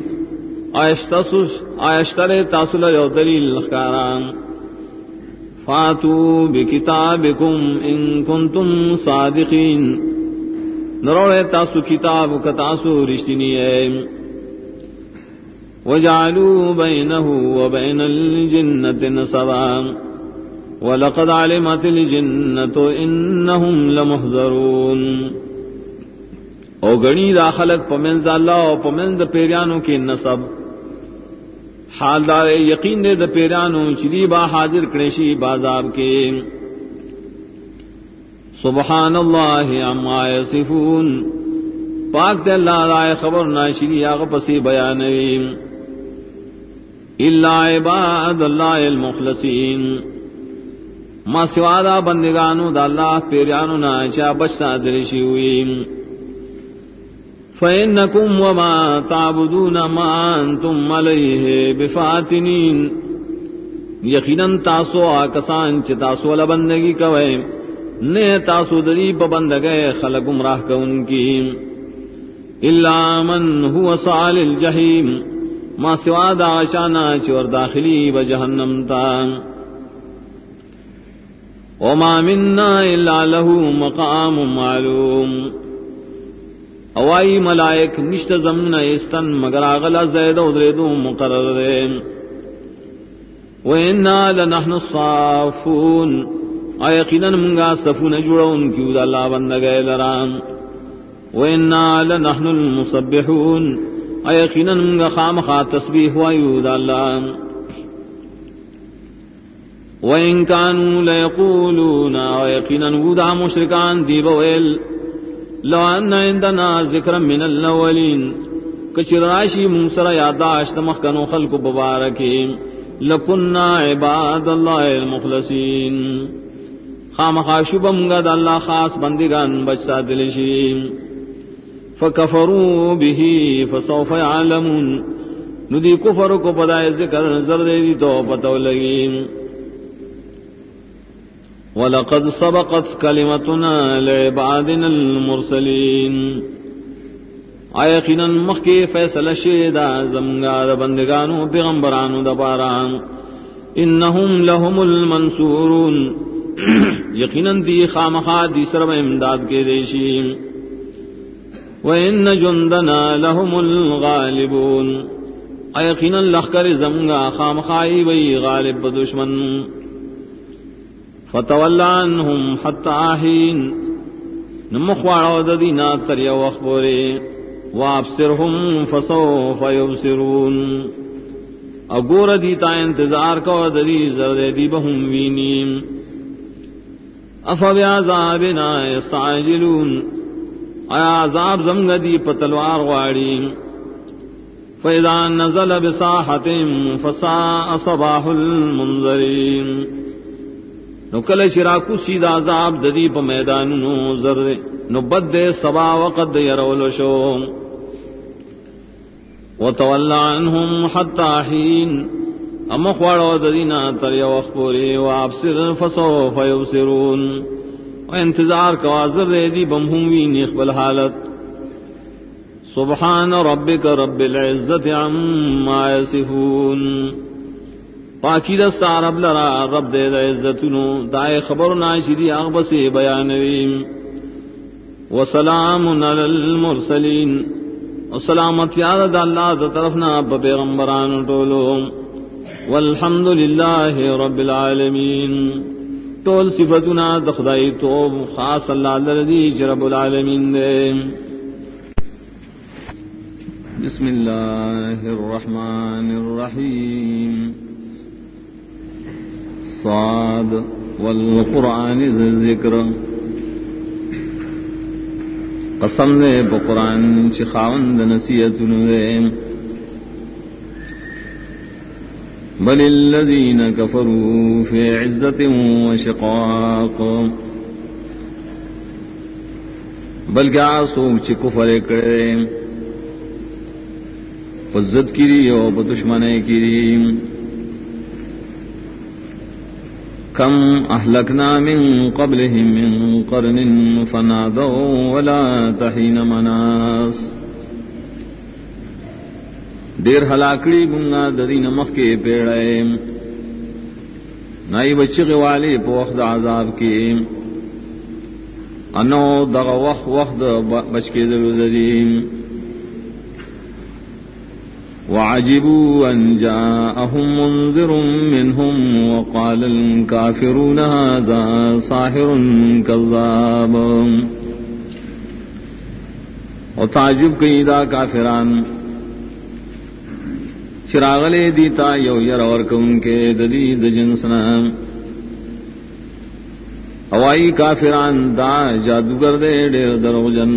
آیشتر تاسل یو دلیل لخکاران فاتو بکتابکم ان کنتم صادقین نروڑے تاسو کتاب کتاسو رشتنی ہے وجعلوا بینہ وبین الجنة نسبا وَلَقَدْ عَلِمَتِ الْجِنَّةُ إِنَّهُمْ لَمُحْضَرُونَ او گنی دا خلق پمنز اللہ و پمنز دا پیرانوں کی نصب حال دار یقین دے دا پیرانوں چلی با حاضر کنشی بازاب کے سبحان اللہ عما یصفون پاک دے اللہ رائے خبر ناشری آغا پسی بیانویم الا عباد اللہ المخلصین ما سوادا بندگانو دا اللہ پیرانو نا چا بچنا درشی ہوئی فَإِنَّكُمْ وَمَا تَعْبُدُونَ مَا أَنْتُمْ عَلَيْهِ بِفَاتِنِينَ یقیناً تاسو آکسان چی تاسو لبندگی کوئے نے تاسو دریب بندگے خلق گمراہ کو ان کی الا من هو صال الجحیم ما سوادا عشانا چور داخلی بجہنم تا وما منا الا له مقام معلوم اوائی ملائک نشت زمن استن مگر آغلا زید و دریدو مقرر دے وَإِنَّا لَنَحْنُ الصَّافُونَ آیقیناً منگا صفون جوڑون کیو دا اللہ بندگے لرام وَإِنَّا لَنَحْنُ الْمُصَبِّحُونَ آیقیناً منگا خامخا تسبیح وایو دا اللہ وَإِن كَانُوا لَيَقُولُونَ آیقیناً ودا مشرکان دیبویل لو ان عندنا ذکر من الاولین کچر راشی منصر یاداشت مخکنو خلق ببارکی لکننا عباد اللہ المخلصین خامخا شبمگد اللہ خاص بندگان بچتا دلشیم فکفروا به فسوف یعلمون ندی کفر کو پدائے ذکر زردی تو پتو لگیم وَلَقَدْ سَبَقَتْ كَلِمَتُنَا لِعِبَادِنَا الْمُرْسَلِينَ آیقیناً مخی فیصلہ شیدہ زمگار بندگانو پیغمبرانو دباران انہم لہم المنصورون یقیناً دی خامخا دی سرم امداد کے دیشیم وَإِنَّ جُنْدَنَا لَهُمُ الْغَالِبُونَ آیقیناً لخکر زمگا خامخائی وی غالب دشمن فتول عنهم حتى حين نمخوارو ددینا تریا وخبوری وابصرهم فسوف يبصرون اگور دیتا انتظار کو ددی زرد دی بہم وینیم افبعذابنا يستعجلون آیا عذاب زمگ دی پتلوار غاڑی فاذا نزل بساحتهم فساء صباح المنذرین نو کل شراکو سید عذاب ددی پا میدانو ذر نو بد دے سبا وقت یرولو شو وتولى عنهم حتى حين اما خوارو ددینا تر وخبوری وابصر فسوف يبصرون وانتظار کوازر دے دی بمہوی نیخبل حالت سبحان ربک رب العزت عما یصفون پاکی دستا رب لرا رب دے دا عزتنو دائے خبر ناشدی اغب سے بیانویم وسلام علی المرسلین وسلامت یاد دا اللہ دا طرفنا پیغمبران ٹولو والحمد للہ رب العالمین ٹول صفتنا دخدائی توب خاص اللہ لردی رب العالمین دے بسم اللہ الرحمن الرحیم صاد والقرآن ذی الذکر قسم دے پا قرآن چی خاوند نصیحت دے بل الذین کفروا فی عزت وشقاق بلکہ آسوک چی کفر کرے فزد کری اور بدشمنے کری کم اہلکنا من قبلہم من قرن فنادوا ولا تحین مناس دیر ہلاکڑی گنگا ددین مخ کے پیڑے نائی بچی والی پوخد عذاب کی انو دغ وقت بچ کے دلوزدیم وعجبوا ان جاءهم منذر منهم وقال الكافرون هذا ساحر كذاب وتعجب قیدا کافران چراغلے دیتا یو یر اور کن کے ددید جنسنا اوائی کافران دا جادوگر دے ڈیر دروجن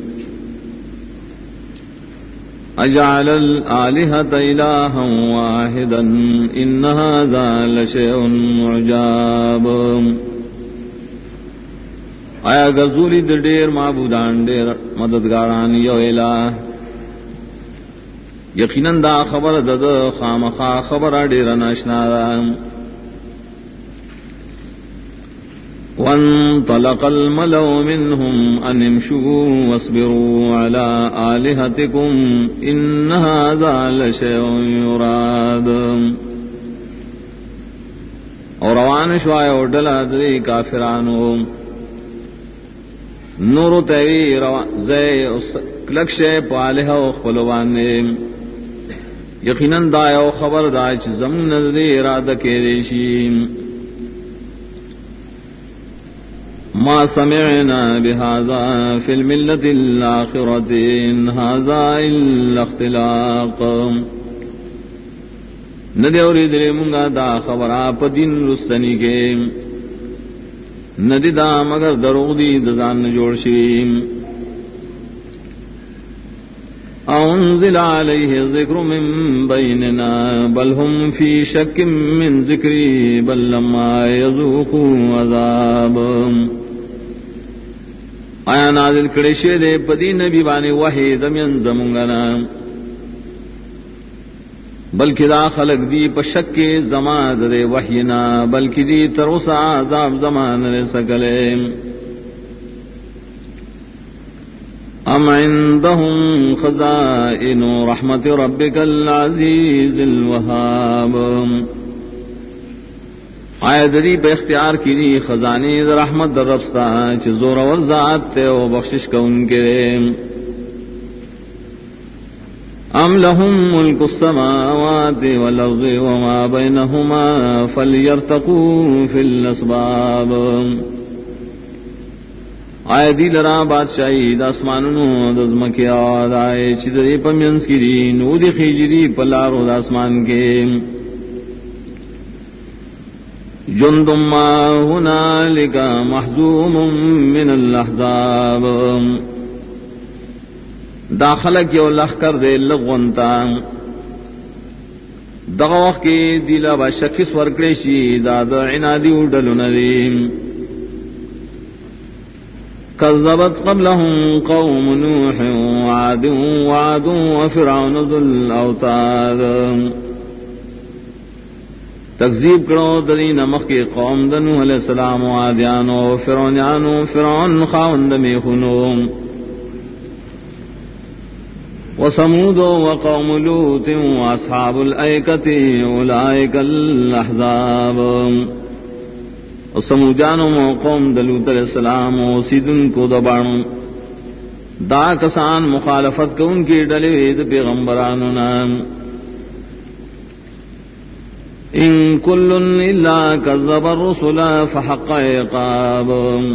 اجعل الآلہۃ الہا واحدا ان ھذا لشیء عجاب آیا گزولی ڈیر معبودان ڈیر مددگاران یو الہ یقیناً دا خبر دد خامخا خبر ڈیر ناشنا وانطلق الملأ منهم ان امشوا واصبروا على آلهتكم ان هذا لشيء يراد اور روان شوائے اور ڈلا دری کافرانو نور تیری زے کلکشے پالہ و خلوانے یقیناً دایو خبر داچ زمن دی ارادہ کے ریشیم ما سمعنا بهذا في الملة الآخرة إن هذا إلا اختلاق ندی اوری دلی منگا دا خبرا پا دین رستنی کے ندی دا مگر دروغ دی دزان جوڑشیم انزل علیہ الذکر من بیننا بل هم فی شک من ذکری بل لما یذوقوا عذاب آیا نازل کڑشے دے پدی نبی بانے وحی دمین زمونگنا بلکہ دا خلق دی پشک کے زمان دے وحینا بلکہ دی تروسا عذاب زمان لے سکلے ام عندهم خزائن رحمت ربک العزیز الوہاب آیا دری پہ اختیار کی دی خزانے رحمت در رفتا چھ زور اور ذات تے و بخشش کا ان کے ام لهم ملک السماوات والارض وما بینہما فلیرتقوا فی الاسباب آیا دی لرا بادشاہی دا اسمانونو دزمکی آواد آئے چھ دری پمینس کی دی نو دی خیجی پلارو دا اسمان کے جند ما هنالک محزوم من الاحزاب داخلہ کیو لخکر دے لغونتا دغوخ کی دیلا با شخص ورکڑیشی داد عنادی اڈلو ندیم کذبت قبلهم قوم نوح وعاد وفرعون ذو الاوتاد تکذیب کرو دری نمخ کی قوم دنو علیہ السلام و عادیانو فرعونیانو فرعون خاوند میخونو وثمود وقوم لوط واصحاب الایکۃ اولئک الاحزاب وثمودیانو قوم دلوط علیہ السلام و سیدن کو دبانو دا کسان مخالفت کو ان کی ڈلے پیغمبرانو نام ان کل الا کذب الرسل فحق عقاب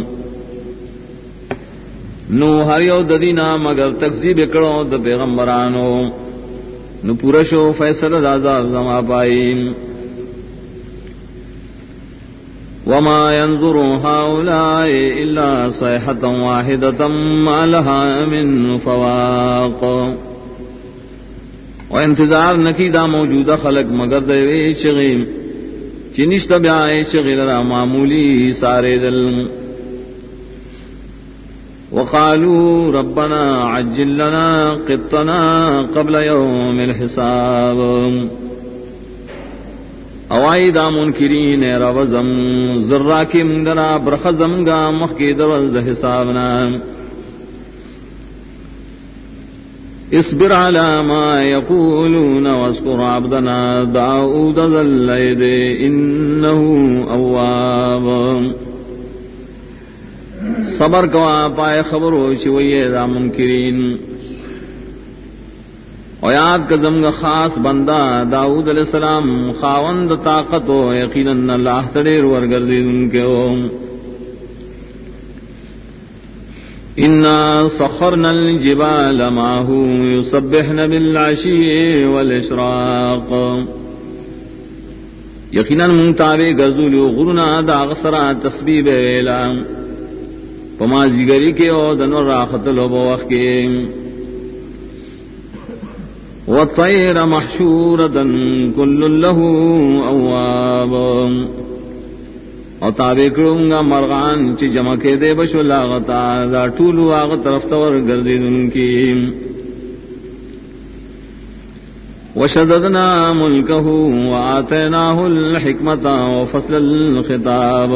نو ہر یو ددینا مگر تکذیب کرو د پیغمبرانو نو پورا شو فیصلہ عذاب زما پائی وما ينظر هؤلاء الا صيحة واحدة ما لها من فواق اور انتظار نکی دا موجودہ خلق مگر دے چغیم چنشت بیائے چغل را معمولی سارے دل وقالوا ربنا عجل لنا قطنا قبل يوم الحساب اوائی دا منکرین روزم ذراکی مندرا برخزم گا مخی درز حسابنا اصبر على ما يقولون واذكر عبدنا داود ذا الأيد إنه أواب صبر کوا پائے خبرو چوئیے دا منکرین اور یاد کزم گا خاص بندہ داود علیہ السلام خاوند طاقت و یقیناً اللہ تڑیر ورگردید ان کے انا سخرنا الجبال معه يسبحن بالعشي والاشراق یقیناً منتابے گرزولو غرنا دا غسرا تسبیح ویلا پما جگری کے او دنور راختلو بوخ کے والطير محشورة كل له أواب اور تابع کروں گا مرغان چی جمع کے دے بشو لاغتا دا ٹولو آغا طرف تور گردید ان کی وشددنا ملکہ وآتیناہ الحکمت وفصل الخطاب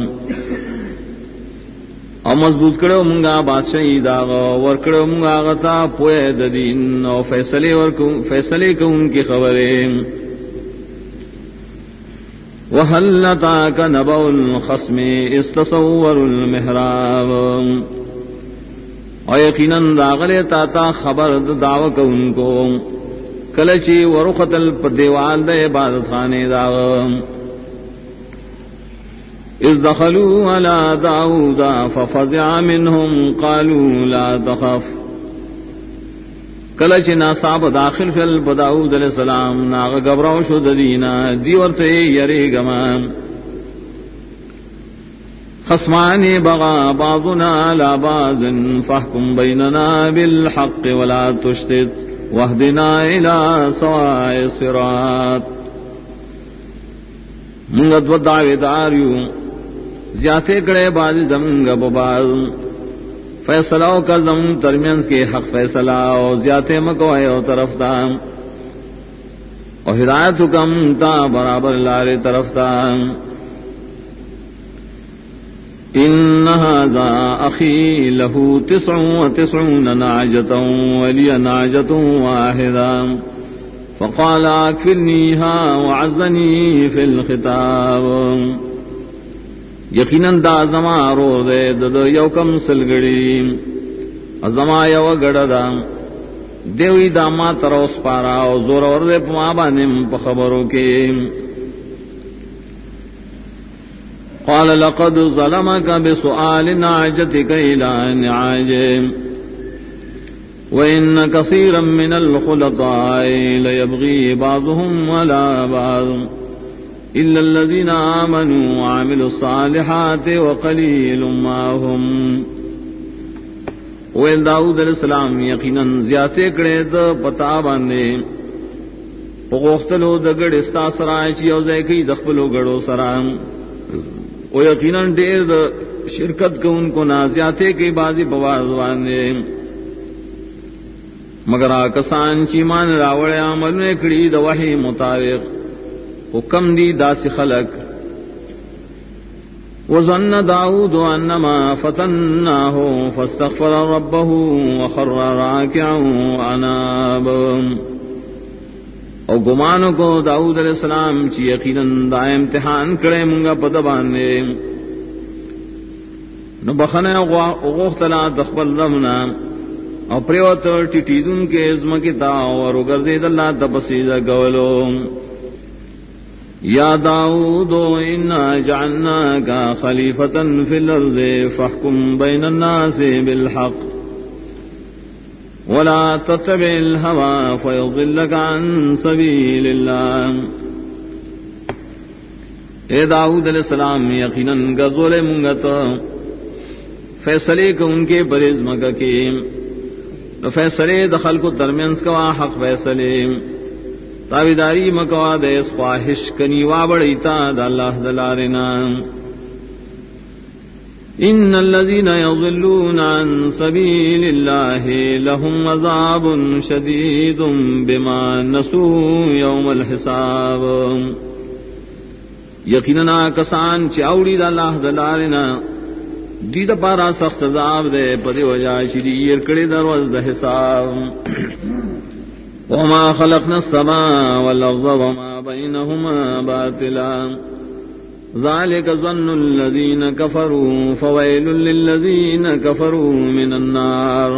اور مضبوط کرو منگا بادشاہی داغا ورکڑو منگا آغتا پوئے دین اور فیصلے کو ان کی خبریں وَهَلْ أَتَاكَ نَبَأُ الْخَصْمِ إِذْ تَصَوَّرُوا الْمِحْرَابَ اور یقیناً داغلے تاتا خبر دعو کو ان کو کلچی ورخت دیوال دے عبادت خانے داغ اذ دخلوا على داود ففزع منهم قالوا لا تخف کلچ ناصاب داخل فل بداؤد علیہ السلام ناغ گبراو شد دینا دیورتے یری گما خصمانی بغا بعضنا على بعض فاحكم بيننا بالحق ولا تشتت واهدنا الى سواء الصراط منگت و دعویداریو زیادے کڑے باز زمنگ بباز فیصلہ کا زمن ترمین کے حق فیصلہ اور زیادہ مکوائے اور طرف تا اور ہدایت کم تا برابر لارے طرف تا ان هذا اخي له 99 نعجة ولي نعجة واحدة فقال اكفلنيها وعزني في الخطاب یقیناً دا زما رو دے دد یو کم سلگڑی زما یو گڑ دا دیوی دا ما تروس پارا او زور اور دے پما بانم پخبرو کے قال لقد ظلمك بسؤال نعجتك الى نعاجه وان كثيرا من الخلطاء ليبغي بعضهم على بعض إلا الذين آمنوا وعملوا الصالحات وقليل ما هم ویل داؤد علیہ السلام یقیناً زیادے کڑے دا پتا باندے پغوختلو دا گڑ استا سرائے چی اوزے کی دخبلو گڑو سرائم و یقیناً دیر دا شرکت کو ان کو نازیاتے کی بازی بواز باندے مگر آکسان چیمان راوڑے عمل نے کڑی دا وحی مطابق حکم دی داس خلق وظن داود انما فتناه فاستغفر ربه وخر راكعا واناب او گمان کو داود علیہ السلام چی یقیناً دا امتحان کرے منگا پد باندے نو بخنے غوختلا دخبل رمنا او پریوت ٹیٹیدن کے ازم کی تا اور گردید اللہ تبسیدہ گولو یا داؤد انا جعلناك خلیفة فی الارض فاحکم بین الناس بالحق ولا تتبع الهوى فيضلك عن سبيل الله. اے داؤد علیہ السلام یقیناً گزول منگت فیصلے کو ان کے برز مکہ کے فیصلے دخل کو درمیان کوا حق فیصلے تابیداری مکوا دیس خواہش کنی وابڑیتا دا اللہ دلارنا ان الذين يضلون عن سبيل الله لهم عذاب شديد بما نسوا يوم الحساب یقینا کسان چاوڑی دا اللہ دلارنا دید پارا سخت عذاب دے پدی وجہ شریر کڑی دروز دا حساب وما خلقنا السماء والارض وما بينهما باطلا ذلك ظن الذين كفروا فويل للذين كفروا من النار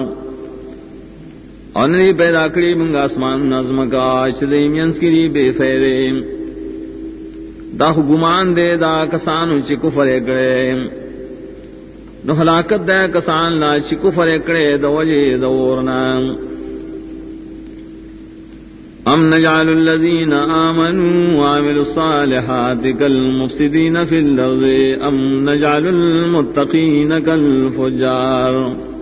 انری پیدا کری منگا اسمان نظم کا چدیم ینسکری بے فیرے دا گمان دے دا کسانو چی کفر اکڑے نو ہلاکت دے کسان لا چی کفر اکڑے دا وجہ دورنا ام نجعل الذين آمنوا وعملوا الصالحات كالمفسدين في الأرض ام نجعل المتقين كالفجار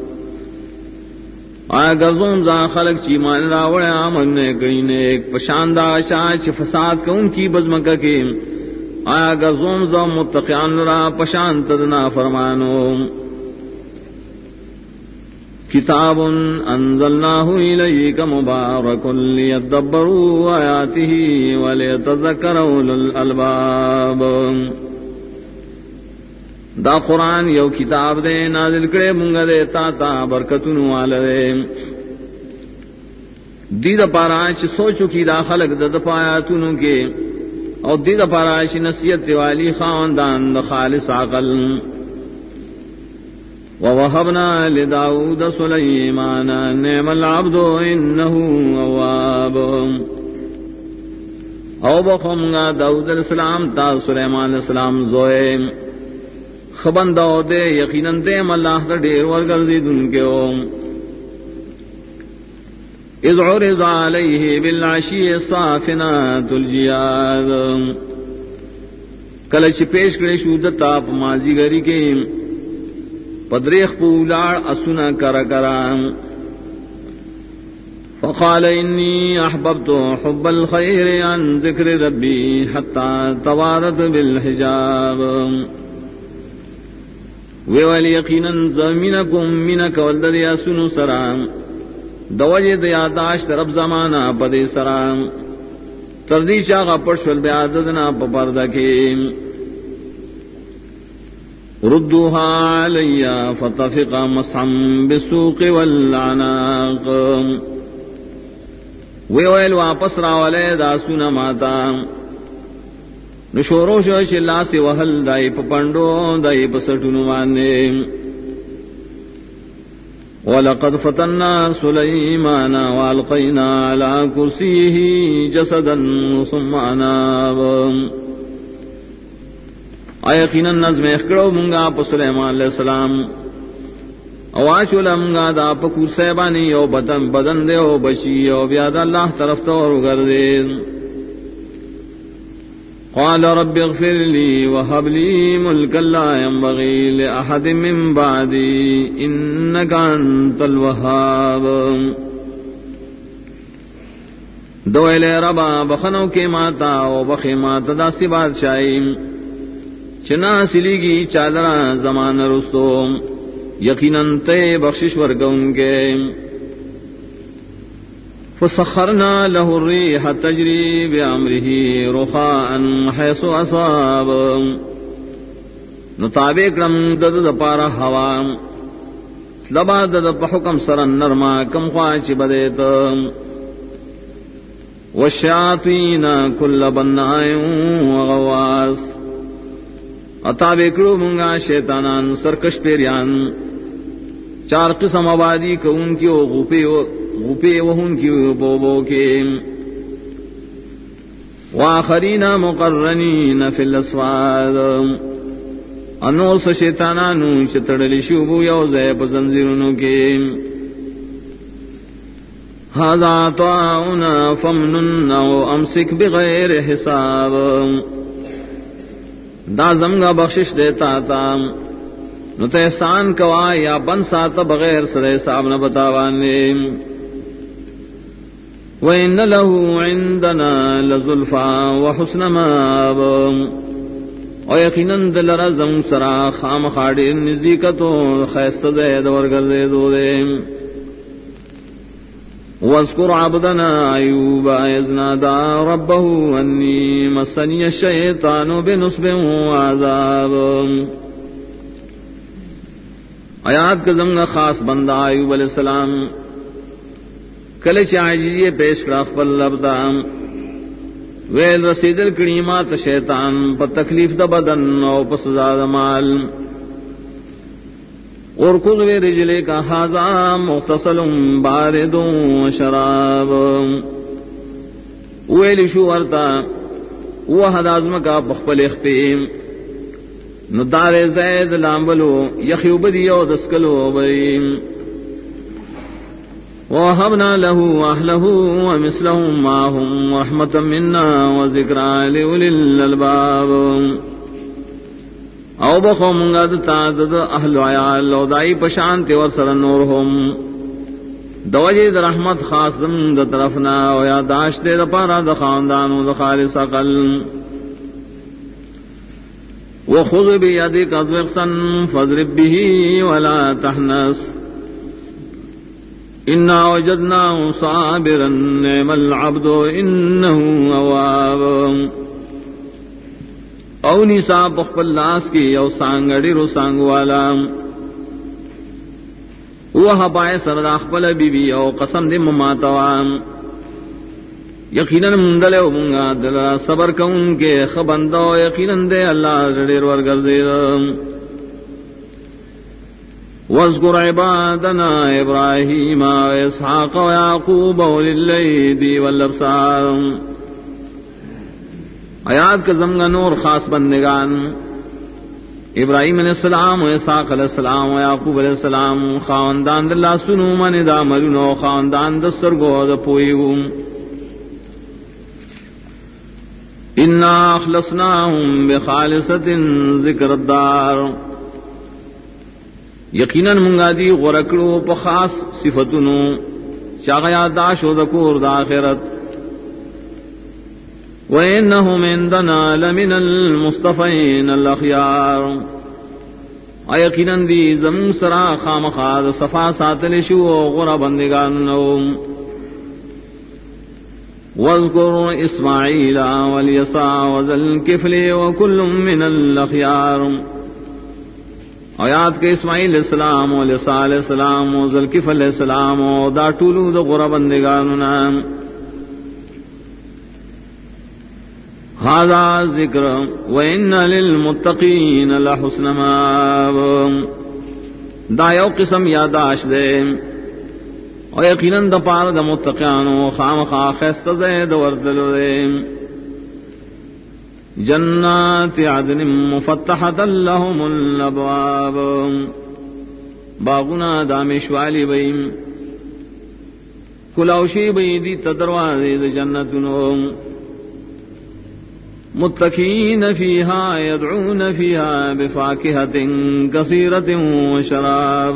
آیا گرزوم زا خلق چی مان راوڑے آمن نے کئی نیک پشاندہ شاچ فساد کا ان کی بزمکہ کے آیا گرزوم زا متقیان را پشاند تدنا فرمانو کتاب انزلناہ الیک مبارک لیدبروا آیاتہ ولیتذکر اولو الالباب دا قرآن یو کتاب دے نازل کرے منگا دے تا تا برکتن والدے دید پاراچ سوچو کی دا خلق دا دفایاتنو کے اور دید پاراچ نصیت والی خاندان دا خالص عقل وَوَهَبْنَا لِدَاوُدَ سُلَيْمَانَ نِعْمَ الْعَبْدُ إِنَّهُ أَوَّابٌ او بخمگا داود علیہ السلام تا سلیمان علیہ السلام زوئے خبندہ دے یقیناً دے اللہ تا دیر ورگردید ان کے اذ عرض علیہ بالعشی الصافنات الجیاد کلچ پیش کرے شودتا پا مازی گری کے پدریخ پولاڑ اسنا کرا کرا فقال انی احببت حب الخیر عن ذکر ربی حتی توارت بالحجاب ویوالی یقیناً زمینکم منک والدد اسنو سرام دوجد یاداشت رب زمانہ پدی سرام تردی چاگا پرشول بیاددنا پپردکیم ردوها علی فتفق مسعا بالسوق والعناق ویویل واپس راولے دا سونا ماتا نشورو شوش اللہ سے وحل دائی پپنڈو دائی پسٹنو مانے وَلَقَدْ فَتَنَّا سُلَيْمَانَ وَأَلْقَيْنَا عَلَى كُرْسِيِّهِ جَسَدًا ثُمَّ أَنَابَ یقیناً نظم اخکڑو منگا پا سلیمان علیہ السلام اواشو لمگا دا پا کرسی بانی او بدن دے او بچی او بیاد اللہ طرف تور گردے قال رب اغفر لی وحب لی ملکا لا ينبغی لأحد من بعدی انکا انت الوہاب دوئلے ربا بخنو کے ماتا او بخی ماتا دا سی بادشاہی چنا سلیگی چادرہ زمان رستو یقیناً تے بخشش ورگون کے فسخرنا له الريح تجري بأمره رخاء حيث أصاب نطابق رم دد پارا ہوا لبا دد پحکم سرن نرما کم خواچ بدیت والشیاطین کل بناء وغواس اتابکڑو منگا شیطانان سرکش پیریان چار قسم آبادی کو ان کی غپے وہن کی بوبو کے واخرین مقرنین فی الاسفاد انوس شیطانانو چتڑلی شوبو یوزے پزنزرنو کے هذا طاعنا فمنن او امسک بغیر حساب دا زمگا بخشش دیتا تا نو تے احسان کوا یا بن سات بغیر سر حساب نہ بتاوانے وَإِنَّ لَهُ عِندَنَا لَزُلْفَىٰ وَحُسْنَ مَآبٍ او یقیناً دلرا زم سرا خام خاڑی نزدیکتو خیست زید ورگردیدو دے وَاذْكُرْ عَبْدَنَا أَيُّوبَ إِذْ نَادَىٰ رَبَّهُ أَنِّي مَسَّنِيَ الشَّيْطَانُ بِنُصْبٍ وَعَذَابٍ آیات کا زمگا خاص بندہ ایوب علیہ السلام کلچ عاجزی پیش کر خپل لبتا ویل رسیدل کریمات شیطان پا تکلیف دا بدن او پا سزا دا مال ارکض وی رجلے کا حاضا مختصل بارد و شراب ویلی شو ورتا وحد آزم کا بخپل اخپیم ندار زید لامبلو یخیوب دیو دسکلو بریم وَوَهَبْنَا لَهُ أَهْلَهُ وَمِثْلَهُم مَّعَهُمْ رَحْمَةً مِنَّا وَذِكْرَىٰ لِأُولِي الْأَلْبَابِ او بخو منگا دتا دد اہل عیال او دائی پشانتی ورسر نورہم دوجید رحمت خاصم د طرفنا او یاداشت دے پارا د خاندان و د خالص عقل وَخُذْ بِيَدِكَ ضِغْثًا فَاضْرِب بِّهِ وَلَا تَحْنَثْ اِنَّا وَجَدْنَاهُ صَابِرًا نِعْمَ الْعَبْدُ إِنَّهُ أَوَّابٌ او نیسا بخپل لاس کی او سانگڑی رو سانگوالا وہ بائے سرد اخپل بی بی او قسم دی مماتوام یقیناً مندل او منگا دل صبر کون کے خبندو یقیناً دے اللہ جڑیر ورگردیر وَاذْكُرْ عِبَادَنَا إِبْرَاهِيمَ وَإِسْحَاقَ وَيَعْقُوبَ أُولِي الْأَيْدِي وَالْأَبْصَارِ آیات کا زمگا نور خاص بندگان ابراہیم علیہ السلام و اسحاق علیہ السلام و یعقوب علیہ السلام خاندان دلہ سنو من دا ملونو خاندان دسترگو دا پوئیگو انا اخلصناہم بخالصت ذکر الدار یقیناً منگا دی غرکڑو پا خاص صفتنو چاگیا داشو دکور دا آخرت وَإِنَّهُمْ عِندَنَا لَمِنَ الْمُصْطَفَيْنَ الْأَخْيَارِ یقیناً دی زمون سرا خامخاد صفا ساتل شو غر بندگانو وَاذْكُرْ إِسْمَاعِيلَ وَالْيَسَعَ وَذَا الْكِفْلِ وَكُلٌّ مِّنَ الْأَخْيَارِ آیات کے اسماعیل علیہ السلام و لیسا علیہ السلام و ذوالکفل علیہ السلام و دا طولو دا غر بندگانو نام هذا ذکر وَإِنَّ لِلْمُتَّقِينَ لَحُسْنَ مَآبٍ دا یو قسم یاداش دے اور یقیناً دا پار دا متقیانو خام خاخست زید وردلو دے جنات عدن مفتحت لهم الابواب باغنا دامشوالی بیم کلاوشی بی دی تدروازی دا جنتنو متکین فیہا یدعون فیہا بفاکہت کثیرت وشراب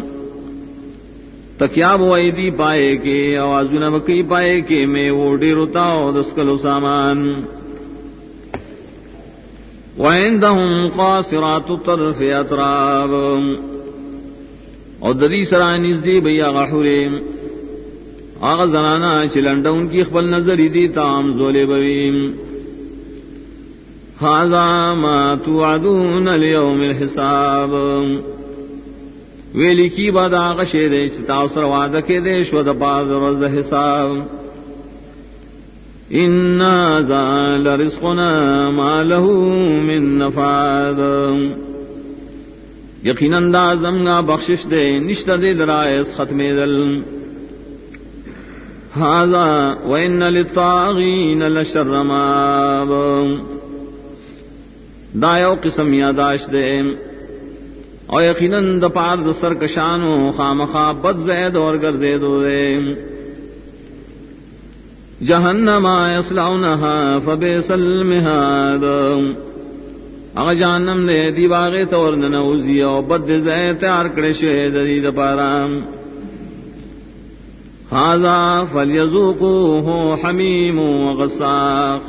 تکیاب ویدی پائے کے آوازون بکی پائے کے میں ووڈی رتاو دسکلو سامان وعندهم قاصرات الطرف اطراب اور دری سرانیز دی بیا غحوریم آغا زنانا چلنڈا ان کی خبل نظری دی تام زولے بویم هذا ما توعدون اليوم الحساب ویلی کی بعد آغا شیدے چتاو سر وعدہ کے دے شود پاز رز حساب ان ذا لرزقنا ما له من نفاذ یقیناً دا زمگا بخشش دے نشتہ دے درائس ختم دل هذا وان للطاغین لشر مآب دا یو قسم یاداش دے اور یقیناً دا پار دا سرکشانو خامخا بد زید اور گرزیدو دے جہنم یصلونها فبئس المہاد اغا جہنم دے دی باغی تور ننوزی او بد زی تیار کرشے دی دپارام ھذا فلیذوقوہ حمیم وغساق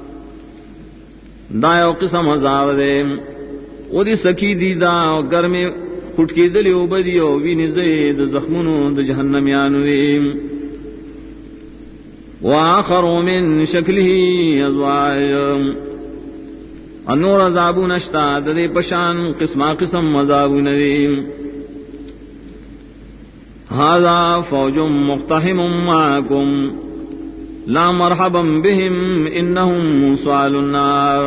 دا یو قسم عذاب دے او دی سکی دی دا گرمی کھٹکی دلی او بدی او وینی زید زخمونو دا جہنمیانو دی وآخر من شکلہ ازواج انور عذابون اشتاد دے پشان قسم قسم عذابون دی ھذا فوج مقتحم معکم لا مرحبا بهم انہم سوال النار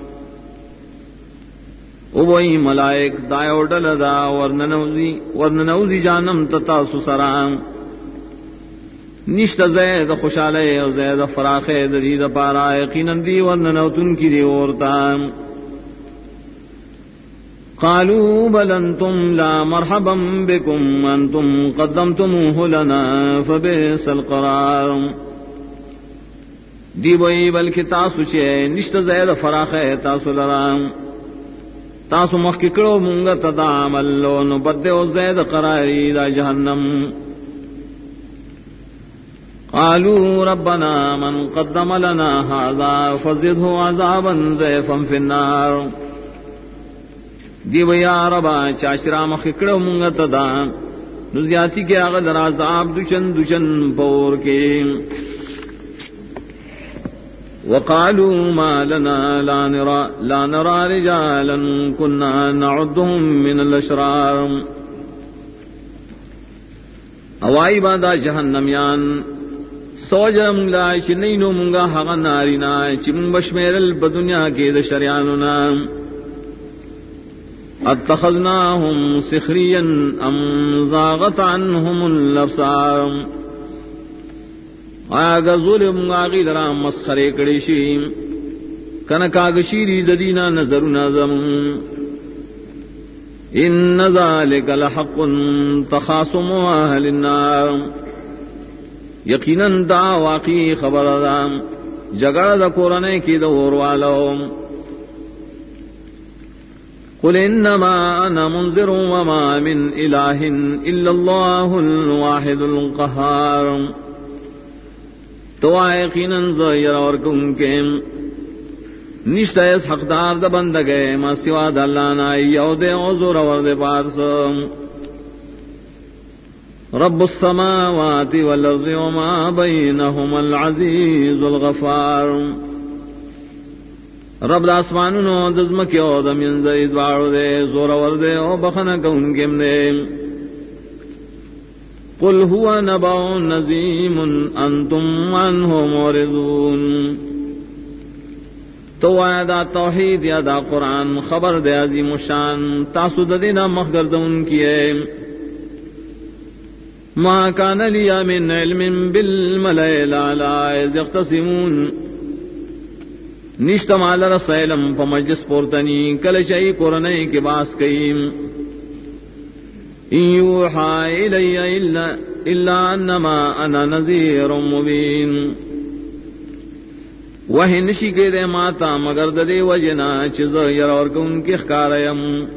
او وہی ملائک دایو ڈلدا ورننوزی جانم تتاسو سرام نشت زید خوشالے او زید فراخے دید پارا یقیناً دی ورننوتن کی دی اورتا قالوا بل انتم لا مرحبا بكم انتم قدمتموه لنا فبئس القرار دی وہی بلکہ تاسو چے نشت زید فراخے تاسو لرام تاسو مخکی کرو مونگا تدا عملو نو بدے او زید قراری دا جہنم قالوا ربنا من قدم لنا هذا فزده عذابا ضعفا في النار دی ویا ربا چاشرا مخکڑو مونگا تدا نو زیاتی کے آغا در عذاب دوچن پور کے وقالوا ما لنا لا نرى رجالا كنا نعدهم من الاشرار اوائی بادا جہنمیان سوجم لا چنینو منگا حقا نارینا چم بشمیرل بدنیا کے دشریاننا اتخذناهم سخریا ام زاغت عنهم الابصار آگا ظلم آگی درام مسخرے کڑیشیم کنکاگ شیری ددینا نظر نظم ان ذالک لحق تخاصم اہل النار یقیناً دا واقعی خبر دام جگڑ دا قرآن کی دور والو قل انما انا منذر وما من الہ الا اللہ الواحد القہار تو یقیناً ظاہر اور کم کے نشتہ اس حقدار دا بندگے ما سوا دا اللہ نائی یو دے عذر ورد پارس رب السماوات والارض وما بینہم العزیز الغفار رب دا اسمانونو دزمکیو دا من زید وارو دے زور ورد او بخنک ان کم دے قل هو نبأ عظیم انتم عنہ معرضون تو دا توحید یا دا قرآن خبر دے عظیم الشان تاسو دینا مخگردون کیے ما کان لی من علم بالملئ الاعلی اذ یختصمون نشت مال رسائلم فمجلس پورتنی کل شئی قرآن کے باس کئیم یوحى الی الا انما انا نذیر مبین وہی نشی کے دے ماتا مگر دے وجنا چیز یر اور کن کی خکاریم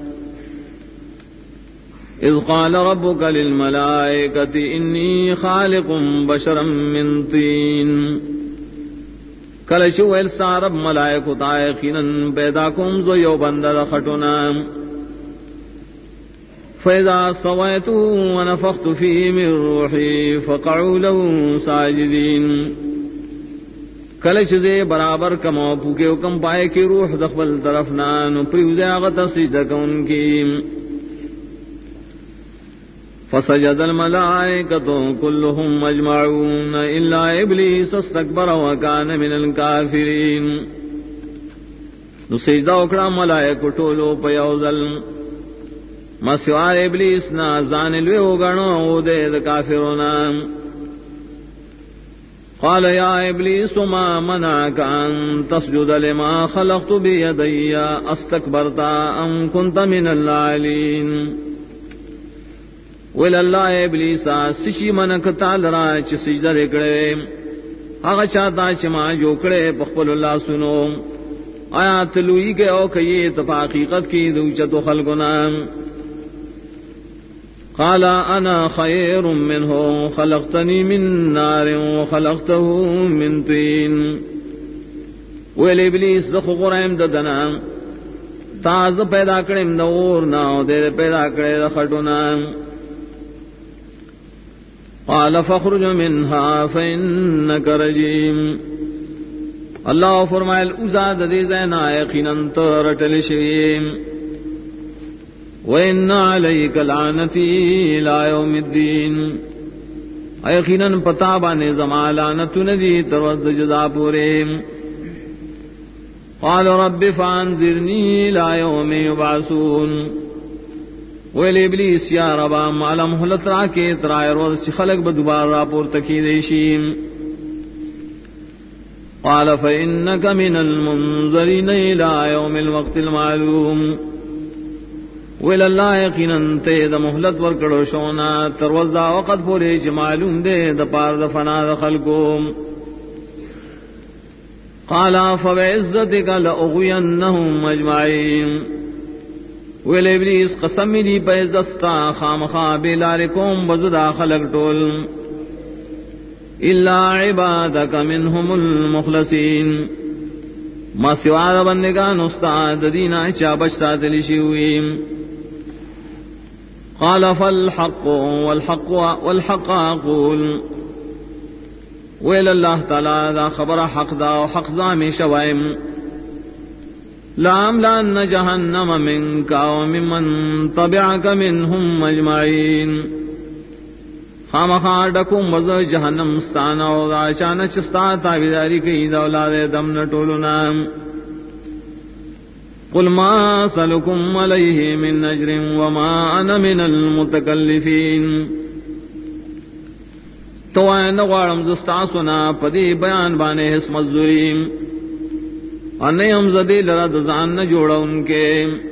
اذ قال ربک للملائکۃ انی خالق بشرا من طین کلشو ایلسا رب ملائکو تائقینا پیدا کم زو یو بندر خٹونا فَإِذَا سَوَيْتُهُ وَنَفَخْتُ فِيهِ مِن رُّوحِي فَقَعُوا لَهُ سَاجِدِينَ کلچ دے برابر کما پوکے حکم پائے کی روح دخبل طرف نان پریوزے آغت سجدہ کون کی فسجد الملائکۃ کلهم اجمعون الا ابلیس استکبر وکان من الکافرین نو سجدہ اکڑا ملائکو ٹولو پیوزل مسوار ابلیس نا زانلوے اگڑو او دے دا کافرونا قال یا ابلیس ما منعک ان تسجد لما خلقت بیدی استکبرتا ام کنت من العالین ویل اللہ ابلیسا سشی منک تالرا چی سجدہ رکڑے آغا چاہتا چی ما جوکڑے پخپل اللہ سنو آیا تلوئی کے او کئیے تو حقیقت کی دوچت خلقنا قال انا خیر منہ خلقتنی من نار وخلقته من طین ویل ابلیس دخ غرائم ددنا تاز پیدا کریم دورنا دے پیدا کرے دخٹنا قال فخرج منها فإنك رجیم اللہ فرمائل ازاد دے زینا یقینا ترٹل شیم وَإِنَّ عَلَيْكَ لَعْنَتِي إِلَى يَوْمِ الدِّينِ یقیناً پتا بانے زما لعنت ندی تروز جزا پورے قال رب فانذرنی إِلَى يَوْمِ يُبْعَثُونَ ویل ابلیس یا ربا مالا مہلت راکے ترائے روز چی خلق بدوبار راپور تکی دیشیم قال فإنك من المنذرين إلى يوم الوقت المعلوم ویل اللہ یقیناً تے دا مہلت ورکڑو شونا تروز دا وقت پورے چی معلوم دے دا پار دا فنا دا خلقوم قال فبعزتك لأغوينهم أجمعين ویل ابلیس قسم دی پہ عزت خامخا بلارکوم بزدا خلق ٹول الا عبادک منهم المخلصین ما سوا بندگان استاد دینا چا بچتا تلشی ہوئی قال فالحق والحق اقول ویل اللہ تعالی دا خبر حق دا و حق زامی شوائم لَأَمْلَأَنَّ جَهَنَّمَ مِنْكَ وَمِمَّنْ تَبِعَكَ مِنْهُمْ أَجْمَعِينَ خامخا ڈکم وز جہنم ستانا و دا چانچ ستا تابداری کی دولاد دم نٹولنا قل ما سلکم علیہ من اجر وما انا من المتکلفین تو این غارم زستا سنا پدی بیان بانے حس مزدوریم انے ہم زدی لرد زان نہ جوڑا ان کے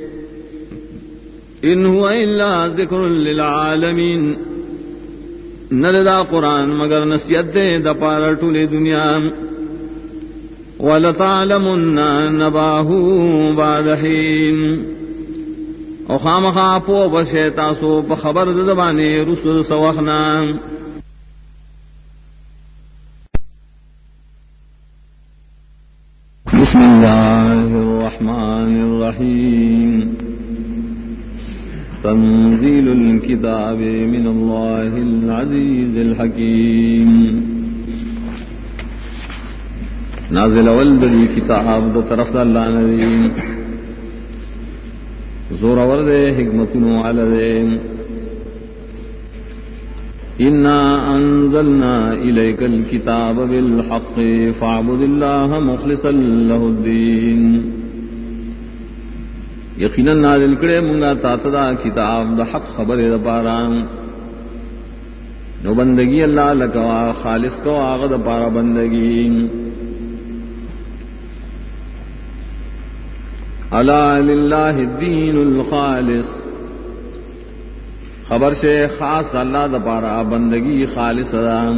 ان ہوا الا ذکر للعالمین نلدا قرآن مگر نصیحت دے دا پارا ٹولی دنیا وَلَتَعْلَمُنَّ نَبَاهُ بَعْدَ حِينٍ او خامخا پو بشیتاسو بخبر زبانے رسل سوخنا بسم اللہ الرحمن الرحیم تنزیل الكتاب من اللہ العزیز الحکیم نازل والدی کتاب دا طرف دا اللہ نظیم زور ورد حکمتن علد انا انزلنا الیک الکتاب بالحق فاعبد اللہ مخلصا له الدین یقینا نازل کرے منگا تاتدا کتاب دا حق خبر دا پاران نو بندگی اللہ لکوا خالص کو آغا دا پارا بندگی الا للہ الدین الخالص خبر سے خاص اللہ دا پارا بندگی خالص ادام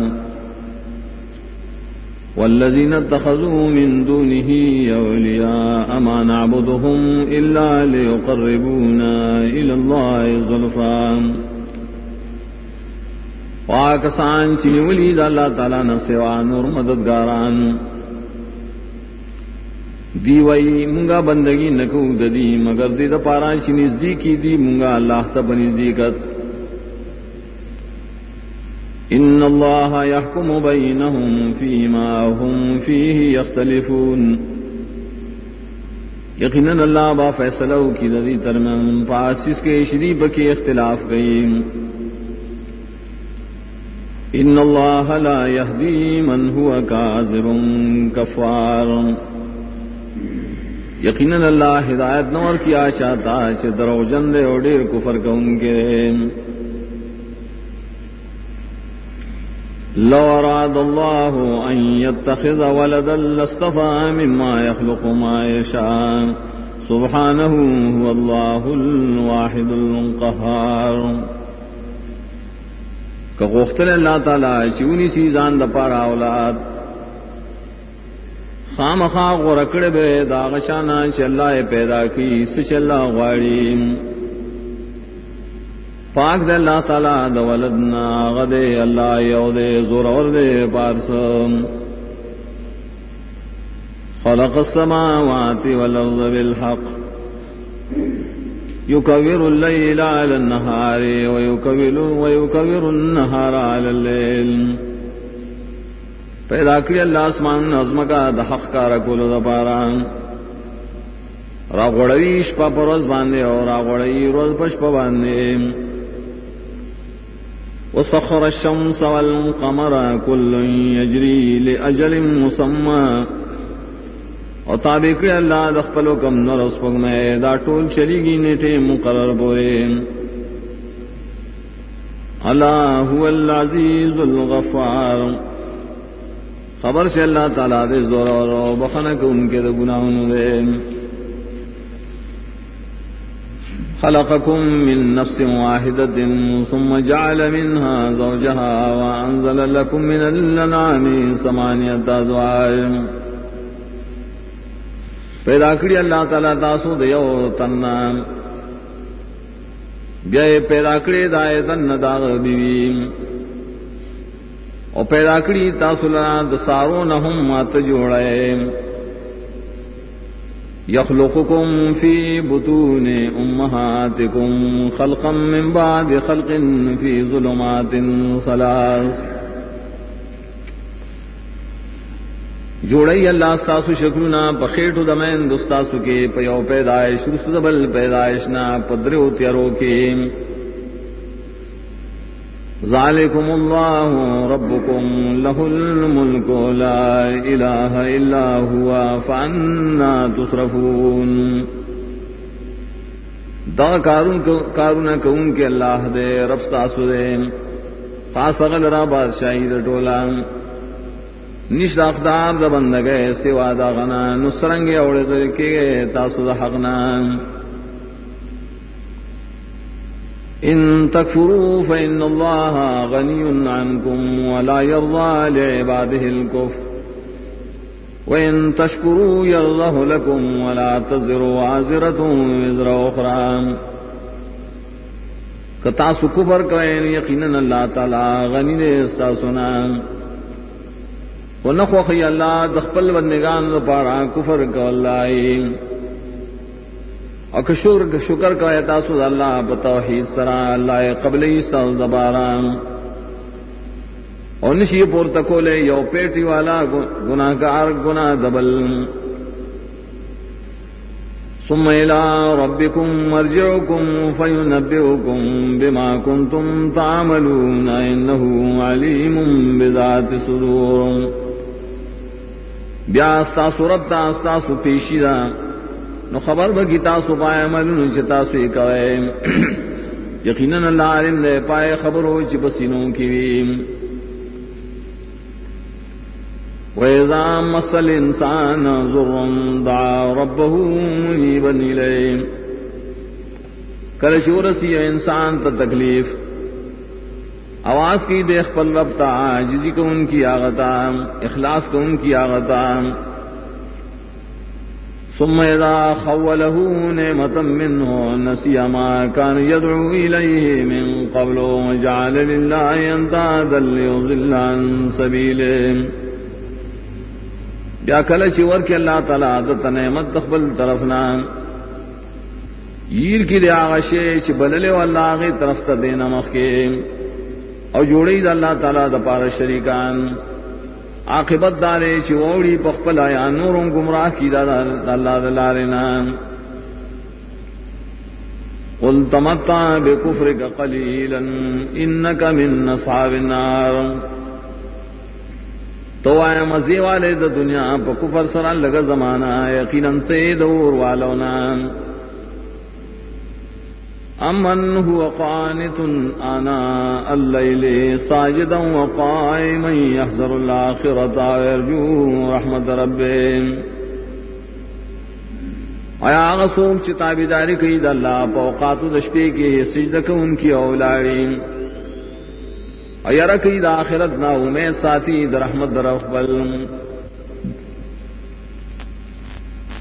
والذین اتخذوا من دونه اولیاء ما نعبدهم الا ليقربونا الى الله زلفا پاکستان چنی ولید اللہ تعالی نہ سوا نور مددگاران دی وئی منگا بندگی نکو ددی مگر دی دا پارا چی نزدیکی دی منگا اللہ تا بنزدیکت ان اللہ یحکم بینہم فیما ہم فیہ یختلفون یقیناً اللہ با فیصلہ کی ددی ترمن پاسس کے شریف کے اختلاف گئی ان اللہ لا یہدی من ہوا کاذب کفار یقیناً اللہ ہدایت نور کیا چاہتا چھ درو جندے اور دیر کفر کا ان کے لو اراد اللہ ان يتخذ ولدا لاصطفى مما يخلق ما يشاء سبحانه هو اللہ الواحد القہار کہ غختل اللہ تعالی چونی سی زان دا پارا اولاد خامخا غرکڑ بے داغشانا چلا پیدا کی سچلا غاڑی پاک دے اللہ تعالی د ولدنا غدے اللہ یو دے زور اور دے پارس خلق السماوات والارض بالحق يكور الليل على النهار ويكور النهار على الليل پیدا کری اللہ اسمان نظم کا د حق کا رکولو دا پارا را غڑوی شپا پر روز باندے اور را غڑوی روز پشپا باندے وسخر الشمس والقمر كل يجري لأجل مسمى اور تابع کری اللہ دخپلو کم نرس پگ میں دا ٹول چلی گی نیٹے مقرر بورے اللہ هو العزیز الغفار خبر سے اللہ تعالیٰ دے زور اور بخنک ان کے دے گناہوں دے خلقکم من نفس واحدة ثم جعل منها زوجها وانزل لكم من الانعام ثمانية ازواج پیدا کری اللہ تعالیٰ تاسو دیو تننا بیائے پیدا کری دائے تن داغ بیوی اور پیدا کری تاسو لنا دسارونہم مات جوڑے یخلقکم فی بطون امہاتکم خلقا من بعد خلق فی ظلمات ثلاث جوڑی اللہ استاسو شکلنا پخیٹو دمین دستاسو کے پیو پیدائش رسو دبل پیدائشنا پدریو تیارو کے ذالکم اللہ ربکم لہ الملک لا الہ الا ہوا فانا تصرفون دا کارون کون کے اللہ دے رب ساسو دے خاص اغل را بادشاہی دا ٹولا نشد اقدار دا بندگے سوا دا غنا نسرنگے اوڑے دلکے تاسو دا حقنا ان تکفروا فإن اللہ غنی عنکم ولا یرضى لعباده الكفر وإن تشکروا یرضه لکم ولا تزر وازرة وزر اخرى کتاسو کفر کوئین یقینا اللہ تعالی غنی دے استاسونا ونخوخی اللہ دخپل بندگان پارا کفر کو اللہ شکر کا تاسو اللہ بتوحید سرا اللہ قبلی سال دبارا اور نشی پور تکولے یو پیٹی والا گناہ گار گناہ دبل ثم الى ربکم مرجعکم فینبئکم بما کنتم تعملون انہ علیم بذات صدور بیا استاسو رب تا استاسو پیشی دا نو خبر بگی تاسو پائے عملون چی تاسو اکوئے یقیناً اللہ علم دے پائے خبر ہو چی پسینوں کی ویم وَإِذَا مَسَّ الْإِنسَانَ ضُرٌّ دَعَا رَبَّهُ مُنِيبًا إِلَيْهِ کلچ ورسی انسان تا تکلیف آواز کی دیکھ پر رب تا عاجزی کو ان کی آغتا اخلاص کو ان کی آغتا ثم اذا خوله نعمة منه نسي ما كان يدعو إليه من قبل وجعل لله اندادا ليضل عن سبيله بیا کلچ ور کے اللہ تعالی عادت نعمت تقبل طرفنا ییر کی دے آغشے چ بللے والله غی طرف تا دینا مخکے او جوڑی دا اللہ تعالی دا پار شریکان عاقبت دارے چی ووڑی پخپل آیا نوروں گمراہ کی دا اللہ دلارنا قل تمتع بکفرک قلیلا انکا من اصحاب النار تو آیا مزی والے دا دنیا پا کفر سران لگا زمانہ یقیناً تے دور والونا امن هو قانت آناء الليل ساجدا وقائما يحذر الآخرة ويرجو رحمة ربه آیا آغا سوک چی تابداری کئی دا اللہ پا اوقاتو دشپے کے سجدہ کو ان کی اولاری آیا رکی دا آخرت نا امید ساتھی دا رحمت دا رفبل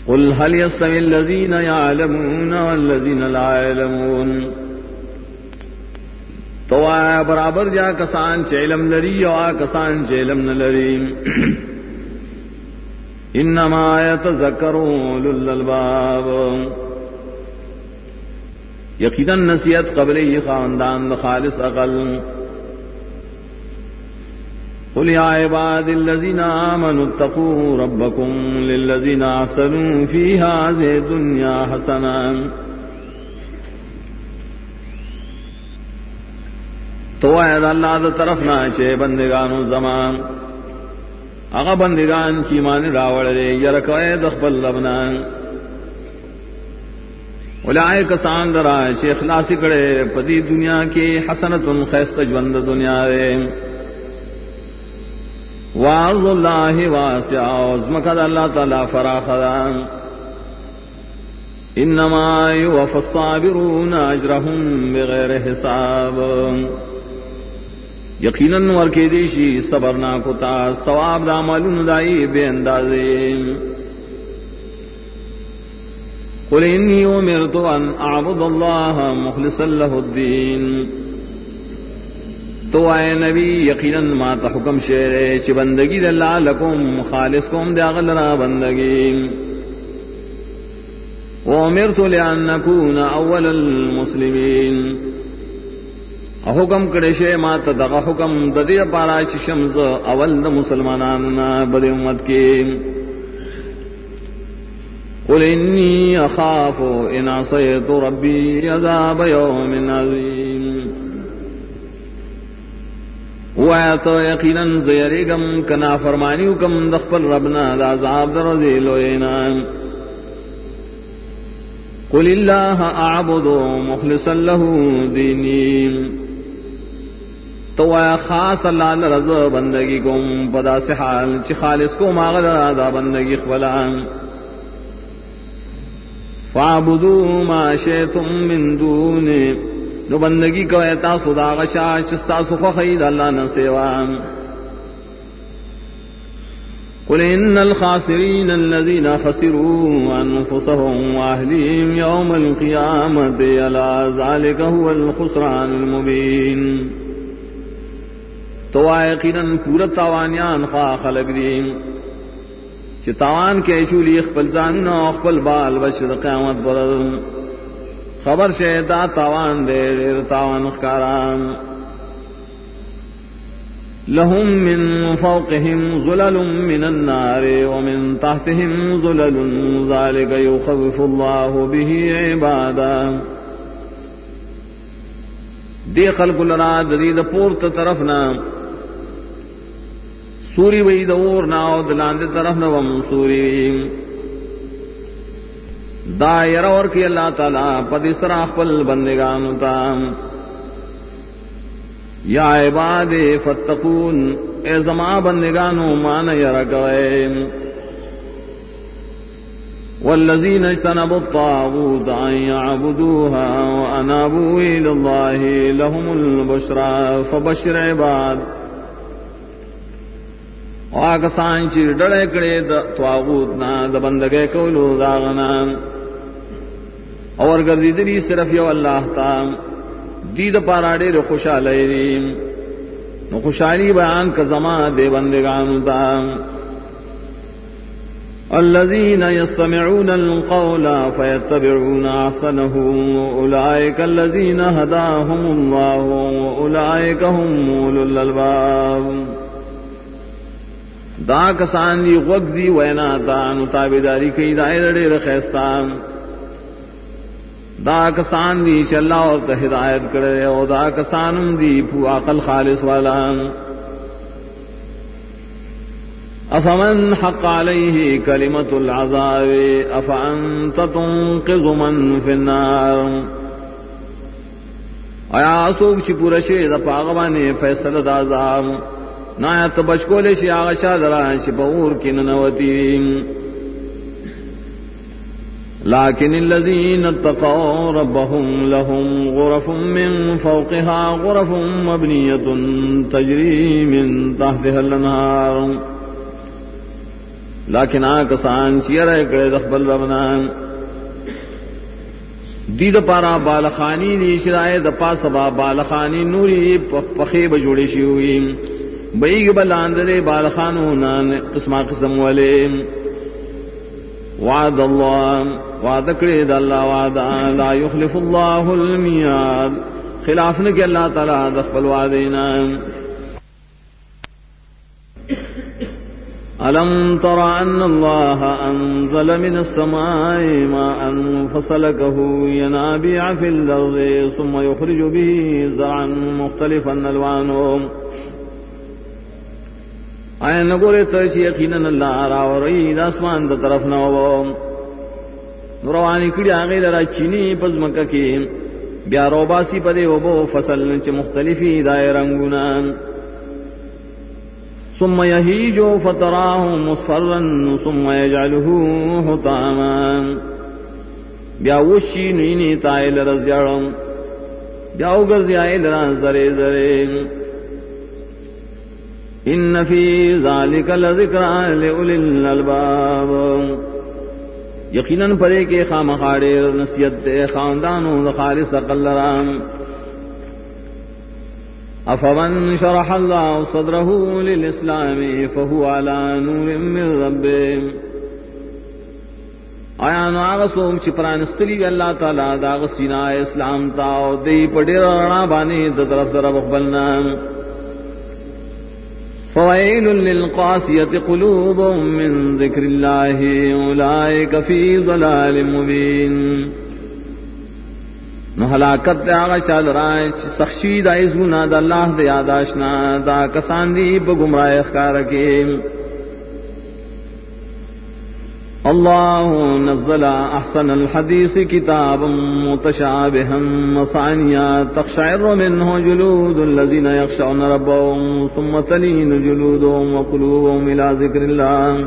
قل هل يستوي الذين يعلمون والذين لا يعلمون تو آیا برابر جا کسان چ علم لری او کسان چ علم نہ لری انما يتذكر اولو الالباب یقینا نصیحت قبل خاندان خالص عقل قل يا عباد الذين آمنوا اتقوا ربكم للذين أحسنوا في هذه الدنيا حسنة تو اے اللہ دا طرف نہ چے بندگانو زمان اغا بندگان چی مان راوڑ دے یرکوے دخبل لبنا اولئک کسان درا چے اخلاص کڑے پدی دنیا کی حسنۃ خیست جوند دنیا دے وارض اللہ واسع عظمکد اللہ تعالی فراخ دان انما یوفی الصابرون اجرهم بغیر حساب یقیناً ورکی دیشی صبرنا کتا ثواب دا عملون دائی بے اندازے قل انی امرت ان اعبد اللہ مخلصا لہ الدین تو اے نبی یقیناً ما تا حکم شیرے چی بندگی دا اللہ لکم خالص کم دا غلنا بندگی وامرت لأن نکون اول المسلمین حکم کڑے شے ما تا دغا حکم دا دے پارا چی شمز اول دا مسلماناننا بد امت کی قل انی اخاف ان عصیت ربی عذاب یوم عظیم وآیت یقیناً زیرگم کنا فرمانیو کم دخپل ربنا دا عذاب در ذیلوینا قل اللہ اعبد مخلصا له دینی تو آیا خاص اللہ لرز بندگی کم پدا سے حال چی خالص کو ماغد دا بندگی خبلان فعبدو ما شیتم من دونی نو بندگی کو ایتا صدا غشا چستا سخو خید اللہ نسیوان قل ان الخاسرین الذین خسروا انفسهم واہلیم یوم القیامت الا ذالک هو الخسران المبین تو یقیناً پورا تاوانیان خواہ خلق دیم چی تاوان کے چولی اخپل زاننا اخپل بال بشر قیامت پر خبر شیطا تاوان دے دیر تاوان اخکاران لهم من فوقهم ظلل من النار ومن تحتهم ظلل ذلك يخوف الله به عبادا دی خلق لنا دید پورت طرفنا سوری وی دور ناو دلاند طرف نوم سوری دائر اور کی اللہ تعالی پد اسراخ پل بندگانو تام یا عباد فتقون اے زما بندگانو مان یرکوئے والذین اجتنبوا الطاغوت ان يعبدوها وانابوا الى الله لهم البشرى فبشر عباد آکسان چی ڈڑے کڑے دا طاغوت نا دا بندگے کولو داغنا اور گردی دلی صرف یو اللہ تا دید پاراڑے رو خوشحالی ریم نو خوشحالی بیان کا زمان دے بندگانو تا الذین یستمعون القول فیتبعون احسنه اولئک الذین ہداهم اللہ اولئک هم اولو الالباب دا کسان دی غوگ دی وینا تا نتابداری کی دائر رخیستان دا کسان دی چ اللہ اور تا ہدایت کرے او دا کسان دی پو عقل خالص والا افمن حق علیہ کلمت العذاب افانت تنقذ من فی النار آیا سوک چی پورشی دا پاغبانی فیصل دا عذاب نایت بشکول شی آغشا دران چی پور کی ننوتی لیکن الذین اتقوا ربهم لهم غرف من فوقها غرف مبنیت تجری من تحتها الانہار لیکن آکسان چیرہ اکڑے دخبل ربنان دید پارا بالخانی دی شرائے دپا سبا بالخانی نوری پخیب جوڑی شیوئی بیگ بلاندلے بالخانونان قسم قسم والے وعد اللہ وعد کرید اللہ وعدا لا یخلف اللہ المیاد خلاف نکی اللہ تعالی دخبل وعدینا ألم تر أن الله أنزل من السماء ماء فسلكه ينابيع في الأرض ثم يخرج به زرعا مختلفا ألوانه آیا نگورے ترچ یقیناً اللہ راوری داسمان دا طرف نوو روانی کڑی آگئی لرا چینی پزمکہ کی بیا روباسی پدے وبو فصل چ مختلفی دائے رنگونان ثم يهيج فتراه مصفرا ثم يجعله حطاما بیا وشی نینی تائل رزیارم بیا اگرزی آئل رازرے زرے ان فی ذالک لذکرى لأولی الالباب یقیناً پرے کے خامخاڑے نصیحت خاندانوں خالص عقل رام افمن شرح اللہ صدرہ للاسلام فہو علی نور من ربہ آیا نو آغا سوم چی پرانستلی اللہ تعالی داغ سینہ اسلام تاو دی پڑی رڑا بانے دا طرف طرف اقبلنا فویل للقاسیت قلوبهم من ذکر اللہ اولئک فی ضلال مبین نو ہلاکت آغا چال رائے سخشی دا ازگنا دا اللہ دا یاداشنا دا کسان دی بگمراہ اخکار کے اللہ نزل احسن الحدیث کتابا متشابہا مثانیہ تقشعر منہ جلود الذین یخشعون ربهم ثم تلین جلودهم وقلوبهم الى ذکر اللہ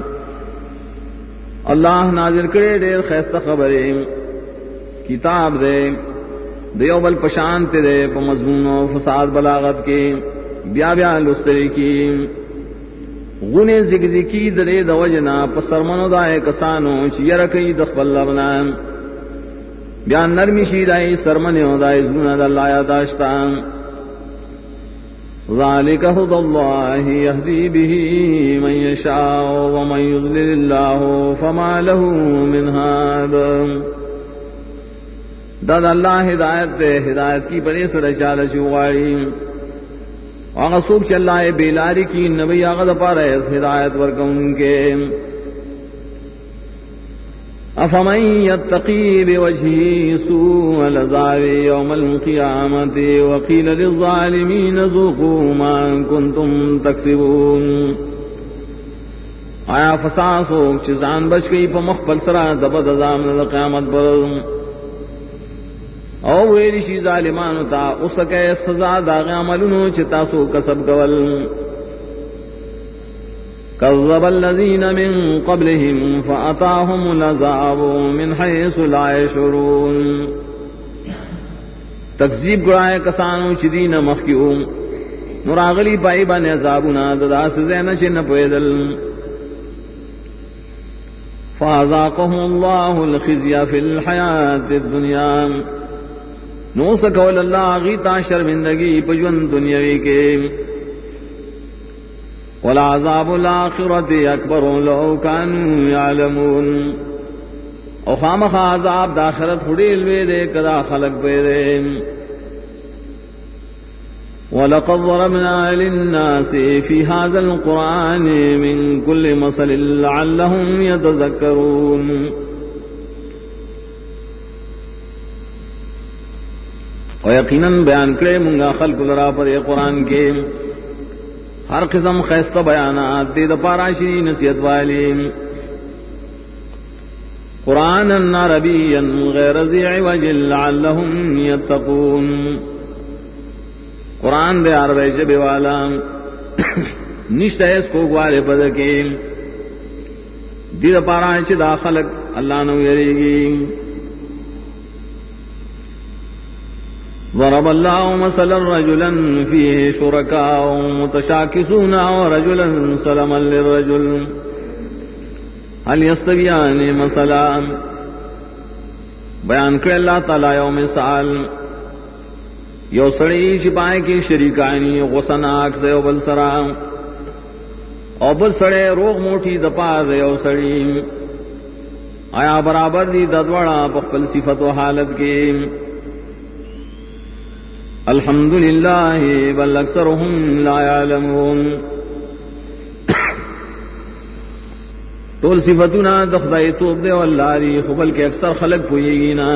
اللہ نازل کرے دیر خیست خبریں کتاب دے دیو بل پشانت دے پا مضمون و فساد بلاغت کے بیا بیا لستری کی غنے ذکر کی دلے دوجنا پا سرمنو دائے کسانو چیرکی دخبل لبنا بیا نرمی شیدائی سرمنو دائے زونا داللہ یاداشتا ذالک حد اللہ یهدی به من یشاء ومن یضلل اللہ فما له من ہاد داد اللہ ہدایت دے ہدایت کی بنے سر چال چوغاڑی آغا سوک چلائے بیلاری کی نبی آغا دپا رہے ہدایت ورکن کے افمن یتقی بوجہی سوء العذاب یوم القیامت وقیل للظالمین ذوقوا ما کنتم تکسبون آیا فساس سوک چیزان بچ گئی پا مخبل سرا دبد ازام قیامت برزم او ویلی شی ظالمانو تا اسکے سزا داغ عملونو چتا سو کسب گول کذب الذین من قبلهم فاتاهم العذاب من حیث لا یشعرون تکذیب گرائے کسانو چدین مخیو نراغلی پائی بان عذابنا ددا سزین چن پیدل فاذاقهم اللہ الخزی فی الحیات الدنیا نو سکول اللہ غیتا شرمندگی پجون دنیاوی کے والعذاب الآخرت اکبر لو کانوا یعلمون او خامخ عذاب داخرت خڑیل وے دے کدا خلق پہ دے وَلَقَدْ ضَرَبْنَا لِلنَّاسِ فِي هَذَا الْقُرْآنِ مِنْ كُلِّ مَثَلٍ لَعَلَّهُمْ يَتَذَكَّرُونَ اور یقیناً بیان کرے منگا خلق لرا پر قرآن کے ہر قسم خیستہ بیانات دے دپارا شری نصیحت والی قرآن عربیا غیر ذی عوج لعلہم یتقون قرآن دے عربی جبے والا نشتہ اس کو گوارے پد کے دی دپارا چھ دا خلق اللہ نو یری گی ضرب الله مثلا رجلا فيه شركاء متشاكسون ورجلا سلما للرجل هل يستويان مثلا بیان کر اللہ تعالی یو مثال یو سڑی چھپائے کی شریکانی غسناک دے بل سرا او بل سڑے روغ موٹی دپا دے او سڑی آیا برابر دی ددوڑا پخپل صفت و حالت کے الحمدللہ بل اکثرهم لا يعلمون طول صفتنا دخدائی توب دے واللہ دی خبل کے اکثر خلق پوئے نا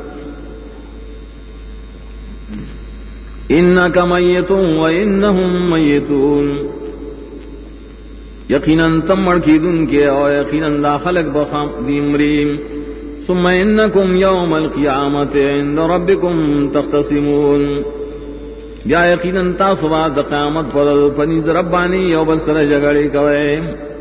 انکا میتون و انہم میتون یقیناً تم مڑکیدن کے اور یقیناً دا خلق بخام دیمریم ثم انکم یوم القیامت عند ربکم تختصمون یا یقیناً تاسو بعد قیامت پر پنیز ربانی یو بل سر جگڑی کوئے